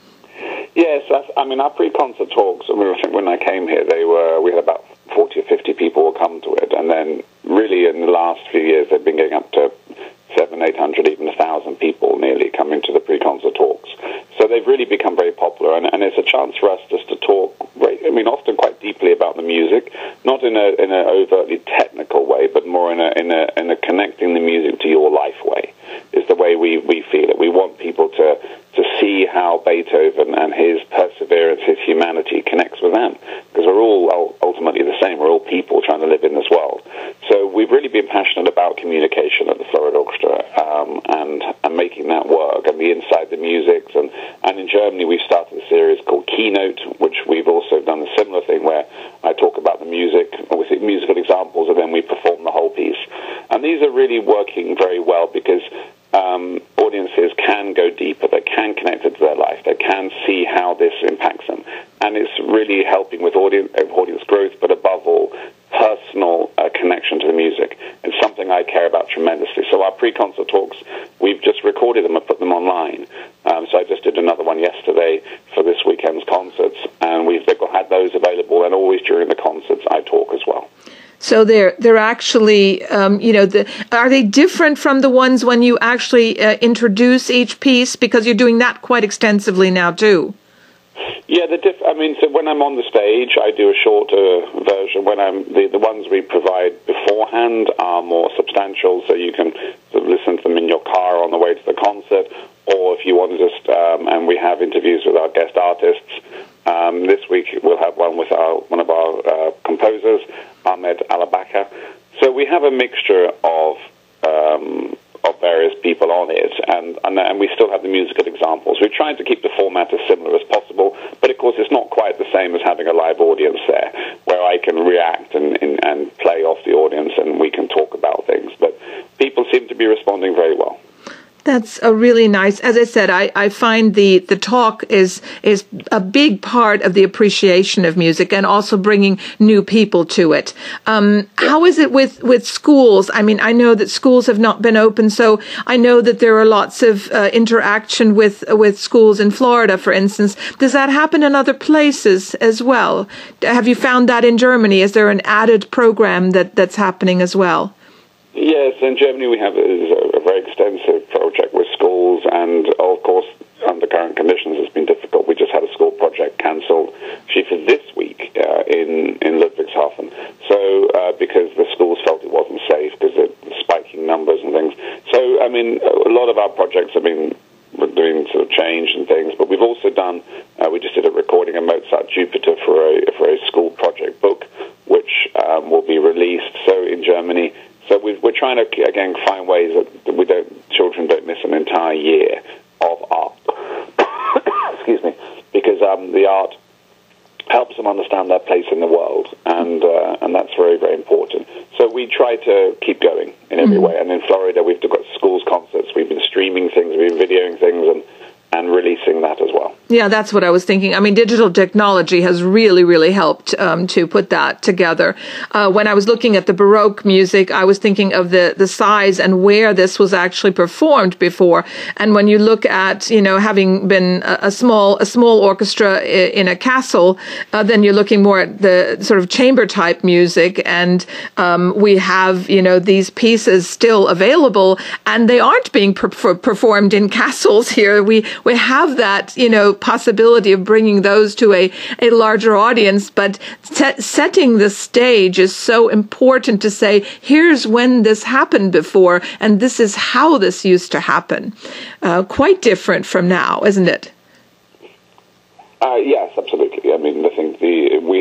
Yes, that's, I mean, our pre-concert talks, I mean, I think when I came here, they were, we had about forty or fifty people will come to it. And then really in the last few years, they've been getting up to seven, eight hundred, even a thousand people nearly coming to the pre-concert talks. So they've really become very popular, and, and it's a chance for us just to talk, I mean, often quite deeply about the music, not in a in an overtly technical way, but more in a in a in a connecting the music to your life way. Is the way we, we feel it. We want people to to see how Beethoven and his perseverance, his humanity connects with them, because we're all ultimately the same. We're all people trying to live in this world. So we've really been passionate about communication at the Florida Orchestra, um, and and making that work and be inside the music. And and in Germany we've started a series called Keynote, which we've also done a similar thing where I talk about the music with musical examples, and then we perform the whole piece. And these are really working very well because Um, audiences can go deeper, they can connect it to their life, they can see how this impacts them. And it's really helping with audience, audience growth, but above all, personal uh, connection to the music. It's something I care about tremendously. So our pre-concert talks, we've just recorded them and put them online. Um, so I just did another one yesterday for this weekend's concerts, and we've had those available, and always during the concerts I talk as well. So they're they're actually, um, you know, the, are they different from the ones when you actually uh, introduce each piece? Because you're doing that quite extensively now too. Yeah, the diff- I mean, so when I'm on the stage, I do a shorter version. When I'm the, the ones we provide beforehand are more substantial, so you can sort of listen to them in your car on the way to the concert, or if you want to just, um, and we have interviews with our guest artists. Um, this week we'll have one with our one of our uh, composers, Ahmed Alabaka. So we have a mixture of um, of various people on it, and, and and we still have the musical examples. We're trying to keep the format as similar as possible, but of course it's not quite the same as having a live audience there, where I can react and, and, and play off the audience and we can talk about things. But people seem to be responding very well. That's a really nice, as I said, I, I find the, the talk is is a big part of the appreciation of music and also bringing new people to it. Um, how is it with, with schools? I mean, I know that schools have not been open, so I know that there are lots of uh, interaction with, with schools in Florida, for instance. Does that happen in other places as well? Have you found that in Germany? Is there an added program that, that's happening as well? Yes, in Germany we have a, a very extensive project with schools, and of course, under current conditions, it's been difficult. We just had a school project cancelled, actually for this week uh, in in Ludwigshafen. So uh, because the schools felt it wasn't safe because of spiking numbers and things. So I mean, a lot of our projects have been doing sort of change and things, but we've also done. Uh, we just did a recording of Mozart Jupiter for a for a school project book, which um, will be released. So in Germany. So we've, we're trying to, again, find ways that we don't, children don't miss an entire year of art. Excuse me. Because um, the art helps them understand their place in the world, and uh, and that's very, very important. So we try to keep going in every mm-hmm. way. And in Florida, we've got schools concerts. We've been streaming things. We've been videoing things, and and releasing that as well. Yeah, that's what I was thinking. I mean, digital technology has really, really helped um, to put that together. Uh, when I was looking at the Baroque music, I was thinking of the, the size and where this was actually performed before. And when you look at, you know, having been a, a small a small orchestra in a castle, uh, then you're looking more at the sort of chamber type music. And um, we have, you know, these pieces still available, and they aren't being per- performed in castles here. We we have that, you know, possibility of bringing those to a, a larger audience, but set, setting the stage is so important to say, here's when this happened before, and this is how this used to happen. Uh, quite different from now, isn't it? Uh, yes, absolutely. I mean, I think the we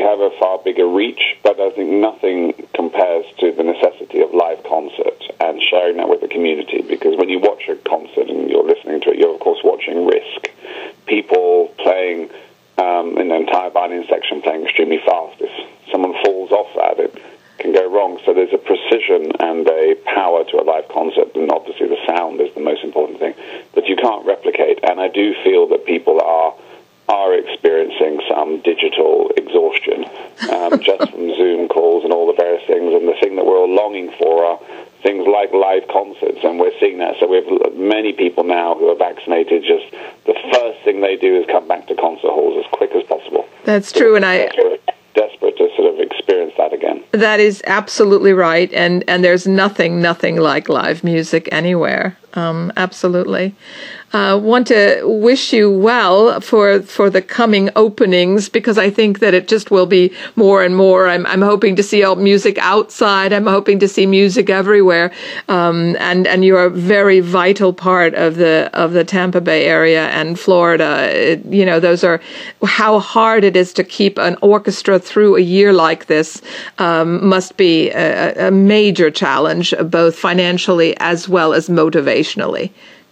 have a far bigger reach, but I think nothing compares to the necessity of live concert and sharing that with the community, because when you watch a concert and you're listening to it, you're of course watching Risk. People playing um, in the entire violin section playing extremely fast. If someone falls off that, it can go wrong. So there's a precision and a power to a live concert, and obviously the sound is the most important thing that you can't replicate. And I do feel that people are are experiencing some digital exhaustion um, just from Zoom calls and all the various things. And the thing that we're all longing for are things like live concerts, and we're seeing that. So we have many people now who are vaccinated. Just the first thing they do is come back to concert halls as quick as possible. That's true, and I... desperate to sort of experience that again. That is absolutely right, and, and there's nothing, nothing like live music anywhere. Um, absolutely. Uh, want to wish you well for for the coming openings, because I think that it just will be more and more. I'm I'm hoping to see all music outside. I'm hoping to see music everywhere. Um, and and you're a very vital part of the of the Tampa Bay area and Florida. It, you know, those are how hard it is to keep an orchestra through a year like this. Um, must be a, a major challenge, both financially as well as motivationally.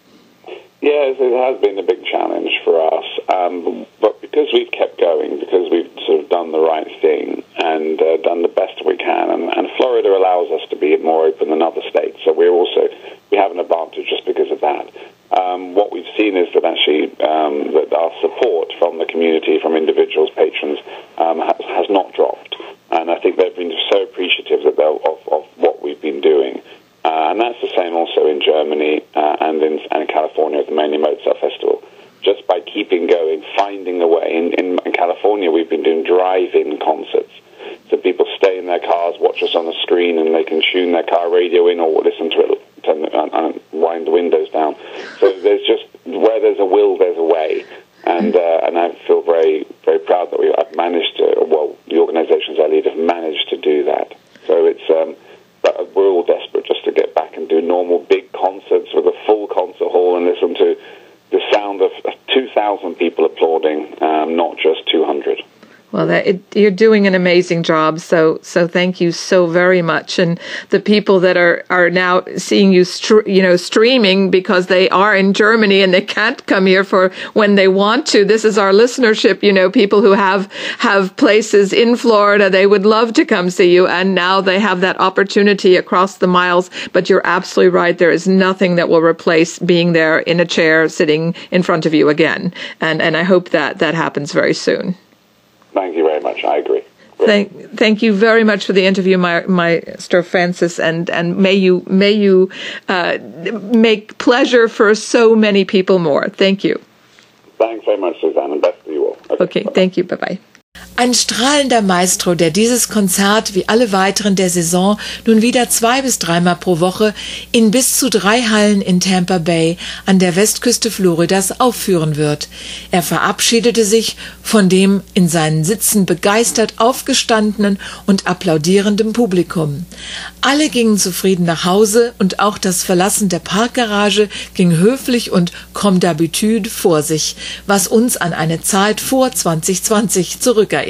Yes, it has been a big challenge for us, um, but because we've kept going, because we've sort of done the right thing and uh, done the best we can, and, and Florida allows us to be more open than other states, so we're also, we have an advantage just because of that. Um, what we've seen is that actually um, that our support from the community, from individuals, patrons, um, has, has not dropped, and I think they've been so appreciative that they're, of, of what we've been doing. Uh, and that's the same also in Germany uh, and in and California at the Mainly Mozart Festival. Just by keeping going, finding a way. In, in, in California, we've been doing drive-in concerts. So people stay in their cars, watch us on the screen, and they can tune their car radio in or listen to it, turn the, and, and wind the windows down. So there's just, where there's a will, there's a way. And uh, and I feel very, very proud that we have managed to, well, the organizations I lead have managed to do that. So it's... Um, But we're all desperate just to get back and do normal big concerts with a full concert hall and listen to the sound of two thousand people applauding, um, not just two hundred. Well, that, it, you're doing an amazing job, so so thank you so very much. And the people that are, are now seeing you, str- you know, streaming because they are in Germany and they can't come here for when they want to. This is our listenership, you know, people who have have places in Florida. They would love to come see you, and now they have that opportunity across the miles. But you're absolutely right. There is nothing that will replace being there in a chair, sitting in front of you again. And and I hope that that happens very soon. Thank you very much. I agree. Thank, thank you very much for the interview, my, Maestro Francis, and, and may you may you uh, make pleasure for so many people more. Thank you. Thanks very much, Susanne, and best to you all. Okay, okay thank you. Bye bye. Ein strahlender Maestro, der dieses Konzert wie alle weiteren der Saison nun wieder zwei bis dreimal pro Woche in bis zu drei Hallen in Tampa Bay an der Westküste Floridas aufführen wird. Er verabschiedete sich von dem in seinen Sitzen begeistert aufgestandenen und applaudierendem Publikum. Alle gingen zufrieden nach Hause und auch das Verlassen der Parkgarage ging höflich und comme d'habitude vor sich, was uns an eine Zeit vor zwanzig zwanzig zurückerinnert.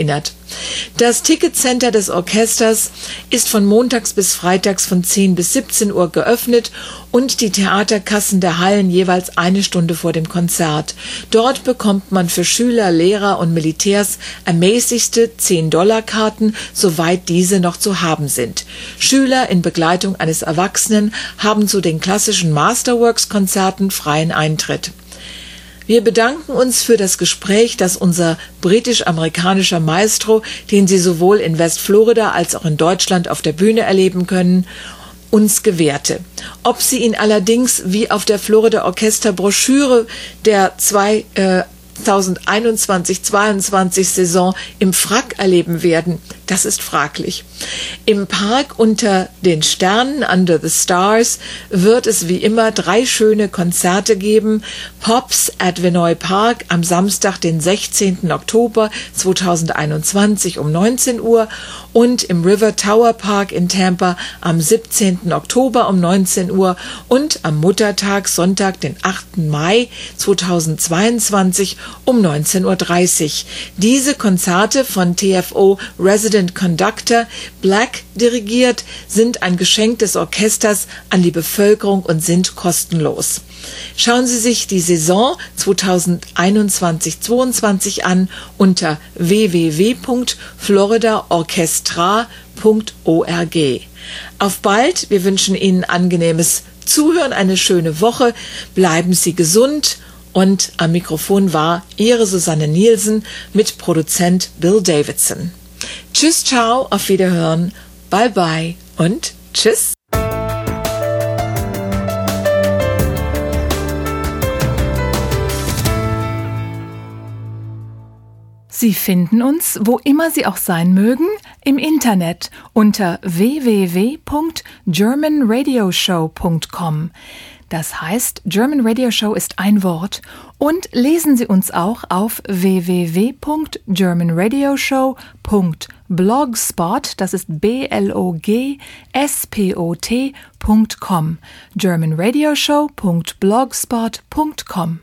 Das Ticketcenter des Orchesters ist von montags bis freitags von zehn bis siebzehn Uhr geöffnet und die Theaterkassen der Hallen jeweils eine Stunde vor dem Konzert. Dort bekommt man für Schüler, Lehrer und Militärs ermäßigste zehn-Dollar-Karten, soweit diese noch zu haben sind. Schüler in Begleitung eines Erwachsenen haben zu den klassischen Masterworks-Konzerten freien Eintritt. Wir bedanken uns für das Gespräch, das unser britisch-amerikanischer Maestro, den Sie sowohl in Westflorida als auch in Deutschland auf der Bühne erleben können, uns gewährte. Ob Sie ihn allerdings wie auf der Florida Orchester Broschüre der zweitausendeinundzwanzig zweiundzwanzig Saison im Frack erleben werden, Das ist fraglich. Im Park unter den Sternen, Under the Stars, wird es wie immer drei schöne Konzerte geben. Pops at Vinoy Park am Samstag, den sechzehnten Oktober zweitausendeinundzwanzig um neunzehn Uhr und im River Tower Park in Tampa am siebzehnten Oktober um neunzehn Uhr und am Muttertag, Sonntag, den achten Mai zweitausendzweiundzwanzig um neunzehn Uhr dreißig. Diese Konzerte von T F O Resident Conductor Black dirigiert, sind ein Geschenk des Orchesters an die Bevölkerung und sind kostenlos. Schauen Sie sich die Saison zweitausendeinundzwanzig zweiundzwanzig an unter w w w punkt florida orchestra punkt org. Auf bald, wir wünschen Ihnen angenehmes Zuhören, eine schöne Woche, bleiben Sie gesund und am Mikrofon war Ihre Susanne Nielsen mit Produzent Bill Davidson. Tschüss, ciao, auf Wiederhören, bye bye und tschüss. Sie finden uns, wo immer Sie auch sein mögen, im Internet unter w w w punkt german radio show punkt com. Das heißt, German Radio Show ist ein Wort. Und lesen Sie uns auch auf w w w punkt german radio show punkt blogspot, das ist B L O G S P O T punkt com, german radio show punkt blogspot punkt com.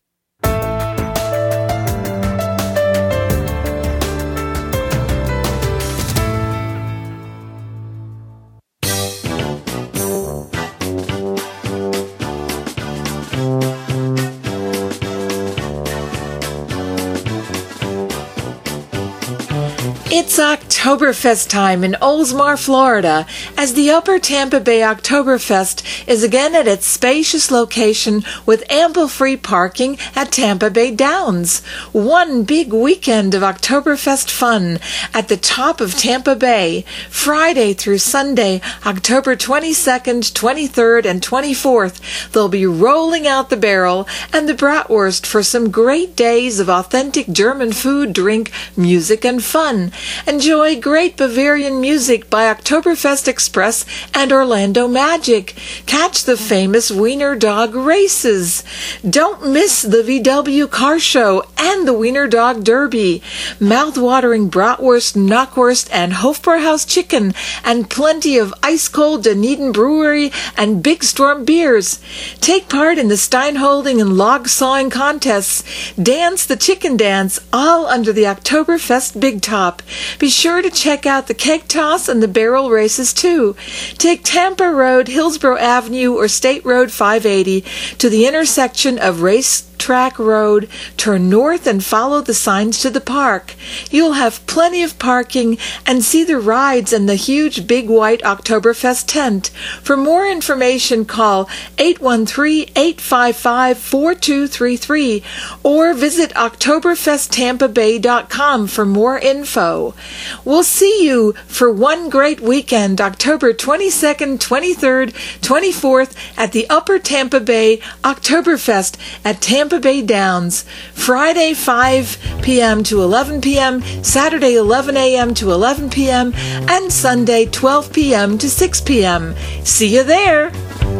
It's Oktoberfest time in Oldsmar, Florida, as the Upper Tampa Bay Oktoberfest is again at its spacious location with ample free parking at Tampa Bay Downs. One big weekend of Oktoberfest fun at the top of Tampa Bay, Friday through Sunday, October twenty-second, twenty-third, and twenty-fourth. They'll be rolling out the barrel and the bratwurst for some great days of authentic German food, drink, music, and fun. Enjoy great Bavarian music by Oktoberfest Express and Orlando Magic. Catch the famous Wiener Dog races. Don't miss the V W Car Show and the Wiener Dog Derby. Mouth-watering bratwurst, knockwurst, and Hofbrauhaus chicken, and plenty of ice-cold Dunedin Brewery and Big Storm beers. Take part in the steinholding and log sawing contests. Dance the chicken dance, all under the Oktoberfest Big Top. Be sure to check out the cake toss and the barrel races too. Take Tampa Road, Hillsborough Avenue, or State Road five eighty to the intersection of Race Track Road, turn north and follow the signs to the park. You'll have plenty of parking and see the rides and the huge big white Oktoberfest tent. For more information, call eight one three, eight five five, four two three three or visit oktoberfest tampa bay dot com for more info. We'll see you for one great weekend, October twenty-second, twenty-third, twenty-fourth at the Upper Tampa Bay Oktoberfest at Tampa Bay Downs. Friday five p.m. to eleven p.m., Saturday eleven a.m. to eleven p.m., and Sunday twelve p.m. to six p.m. See you there!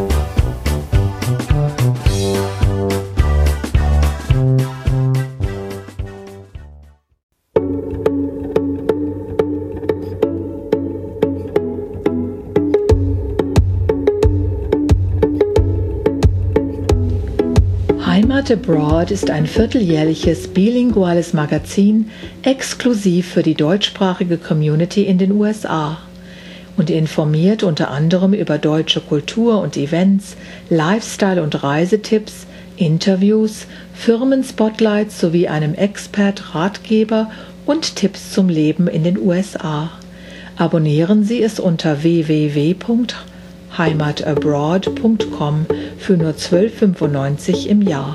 Heimat Abroad ist ein vierteljährliches bilinguales Magazin exklusiv für die deutschsprachige Community in den U S A und informiert unter anderem über deutsche Kultur und Events, Lifestyle- und Reisetipps, Interviews, Firmenspotlights sowie einem Expert-Ratgeber und Tipps zum Leben in den U S A. Abonnieren Sie es unter w w w punkt heimatabroad punkt com für nur zwölf fünfundneunzig im Jahr.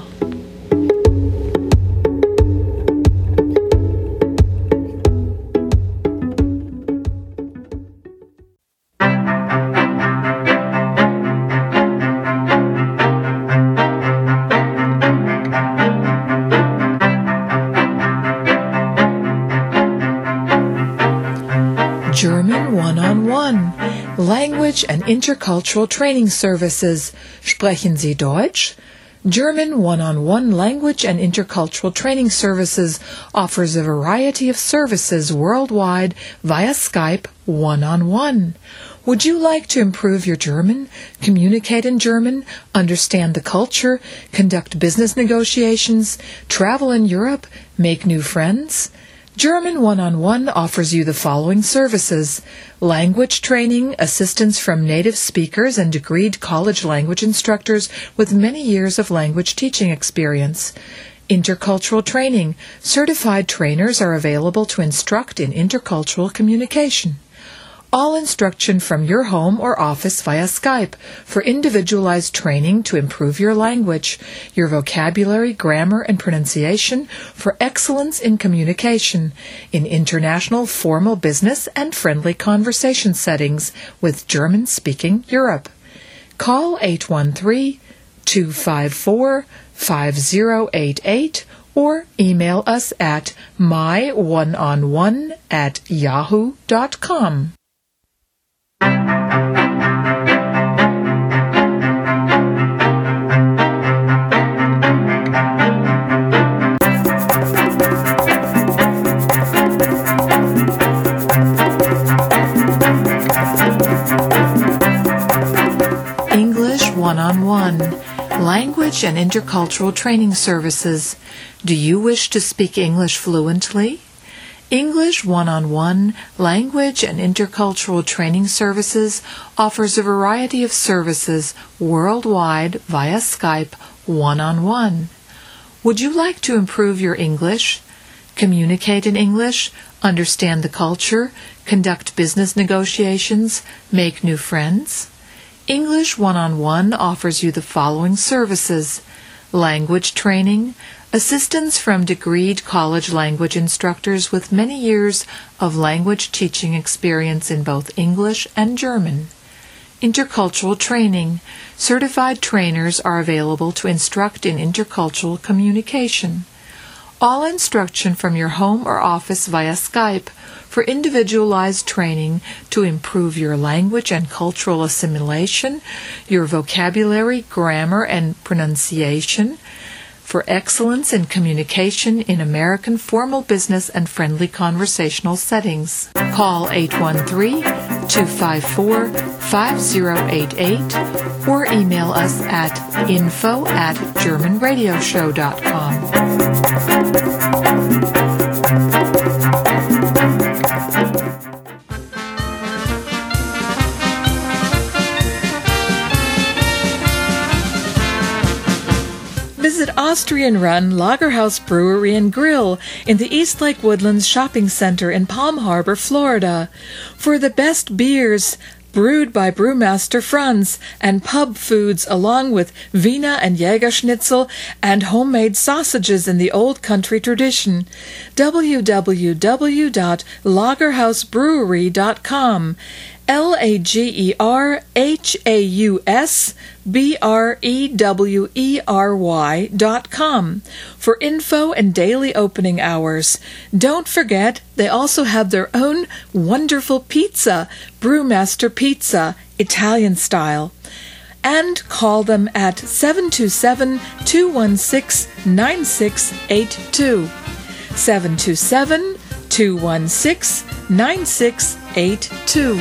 Intercultural Training Services. Sprechen Sie Deutsch? German One-on-One Language and Intercultural Training Services offers a variety of services worldwide via Skype one-on-one. Would you like to improve your German, communicate in German, understand the culture, conduct business negotiations, travel in Europe, make new friends? German One-on-One offers you the following services: language training, assistance from native speakers and degreed college language instructors with many years of language teaching experience. Intercultural training. Certified trainers are available to instruct in intercultural communication. All instruction from your home or office via Skype for individualized training to improve your language, your vocabulary, grammar, and pronunciation for excellence in communication in international formal business and friendly conversation settings with German-speaking Europe. Call eight one three, two five four, five zero eight eight or email us at my one on one at yahoo dot com. English One-on-One. Language and Intercultural Training Services. Do you wish to speak English fluently? English One-on-One Language and Intercultural Training Services offers a variety of services worldwide via Skype one-on-one. Would you like to improve your English, communicate in English, understand the culture, conduct business negotiations, make new friends? English One-on-One offers you the following services: language training, assistance from degreed college language instructors with many years of language teaching experience in both English and German. Intercultural training. Certified trainers are available to instruct in intercultural communication. All instruction from your home or office via Skype for individualized training to improve your language and cultural assimilation, your vocabulary, grammar, and pronunciation, for excellence in communication in American formal business and friendly conversational settings. Call eight one three, two five four, five zero eight eight or email us at info at german radio show dot com. Visit Austrian-run Lagerhaus Brewery and Grill in the Eastlake Woodlands Shopping Center in Palm Harbor, Florida. For the best beers brewed by Brewmaster Franz and pub foods along with Wiener and Jägerschnitzel and homemade sausages in the old country tradition. w w w dot lagerhaus brewery dot com. L A G E R H A U S B R E W E R Y dot com for info and daily opening hours. Don't forget, they also have their own wonderful pizza, Brewmaster Pizza, Italian style. And call them at seven two seven, two one six, nine six eight two. seven two seven, two one six, nine six eight two.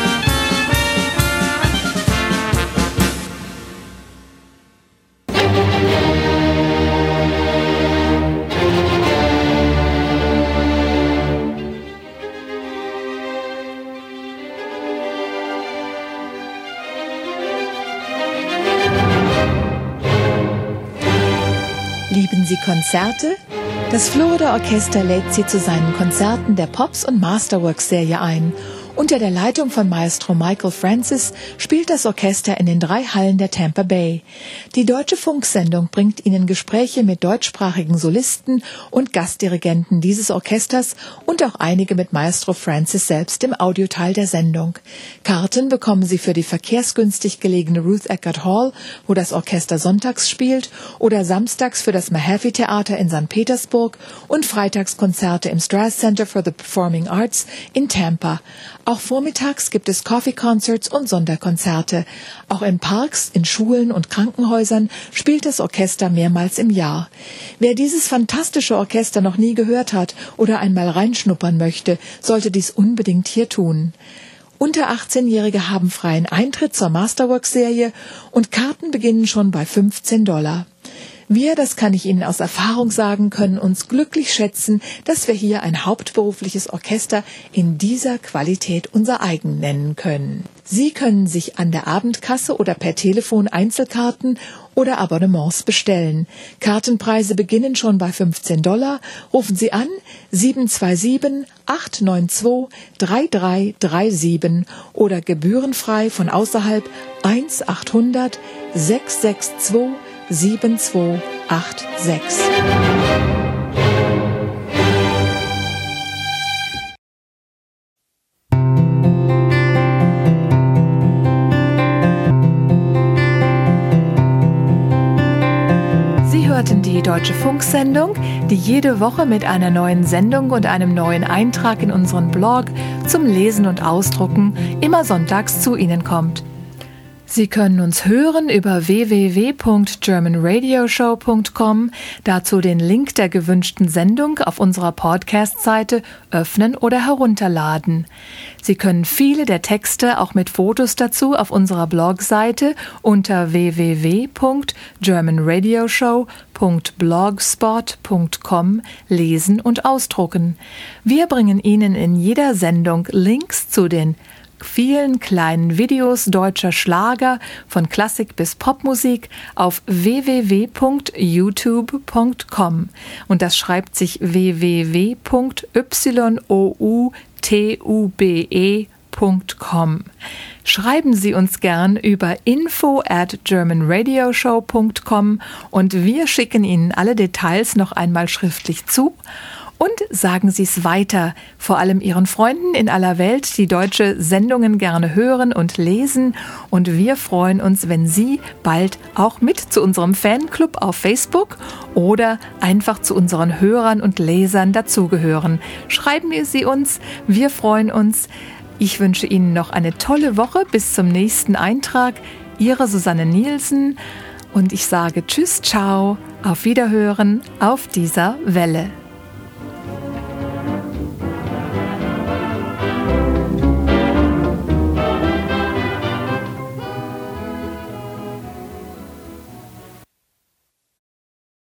Lieben Sie Konzerte? Das Florida Orchester lädt Sie zu seinen Konzerten der Pops- und Masterworks-Serie ein. Unter der Leitung von Maestro Michael Francis spielt das Orchester in den drei Hallen der Tampa Bay. Die deutsche Funksendung bringt Ihnen Gespräche mit deutschsprachigen Solisten und Gastdirigenten dieses Orchesters und auch einige mit Maestro Francis selbst im Audioteil der Sendung. Karten bekommen Sie für die verkehrsgünstig gelegene Ruth Eckerd Hall, wo das Orchester sonntags spielt, oder samstags für das Mahaffey Theater in Sankt Petersburg und Freitagskonzerte im Strass Center for the Performing Arts in Tampa. Auch vormittags gibt es Coffee Concerts und Sonderkonzerte. Auch in Parks, in Schulen und Krankenhäusern spielt das Orchester mehrmals im Jahr. Wer dieses fantastische Orchester noch nie gehört hat oder einmal reinschnuppern möchte, sollte dies unbedingt hier tun. Unter achtzehnjährige haben freien Eintritt zur Masterworks-Serie und Karten beginnen schon bei fünfzehn Dollar. Wir, das kann ich Ihnen aus Erfahrung sagen, können uns glücklich schätzen, dass wir hier ein hauptberufliches Orchester in dieser Qualität unser eigen nennen können. Sie können sich an der Abendkasse oder per Telefon Einzelkarten oder Abonnements bestellen. Kartenpreise beginnen schon bei fünfzehn Dollar. Rufen Sie an sieben zwei sieben, acht neun zwei, drei drei drei sieben oder gebührenfrei von außerhalb eins achthundert, sechs sechs zwei, sieben zwei acht sechs. Sie hörten die Deutsche Funksendung, die jede Woche mit einer neuen Sendung und einem neuen Eintrag in unseren Blog zum Lesen und Ausdrucken immer sonntags zu Ihnen kommt. Sie können uns hören über w w w punkt german radio show punkt com, dazu den Link der gewünschten Sendung auf unserer Podcast-Seite öffnen oder herunterladen. Sie können viele der Texte auch mit Fotos dazu auf unserer Blogseite unter w w w punkt german radio show punkt blogspot punkt com lesen und ausdrucken. Wir bringen Ihnen in jeder Sendung Links zu den vielen kleinen Videos deutscher Schlager von Klassik bis Popmusik auf w w w punkt youtube punkt com und das schreibt sich w w w punkt youtube punkt com. Schreiben Sie uns gern über info at german radio show punkt com und wir schicken Ihnen alle Details noch einmal schriftlich zu. Und sagen Sie es weiter, vor allem Ihren Freunden in aller Welt, die deutsche Sendungen gerne hören und lesen. Und wir freuen uns, wenn Sie bald auch mit zu unserem Fanclub auf Facebook oder einfach zu unseren Hörern und Lesern dazugehören. Schreiben Sie uns, wir freuen uns. Ich wünsche Ihnen noch eine tolle Woche. Bis zum nächsten Eintrag. Ihre Susanne Nielsen. Und ich sage Tschüss, ciao, auf Wiederhören auf dieser Welle.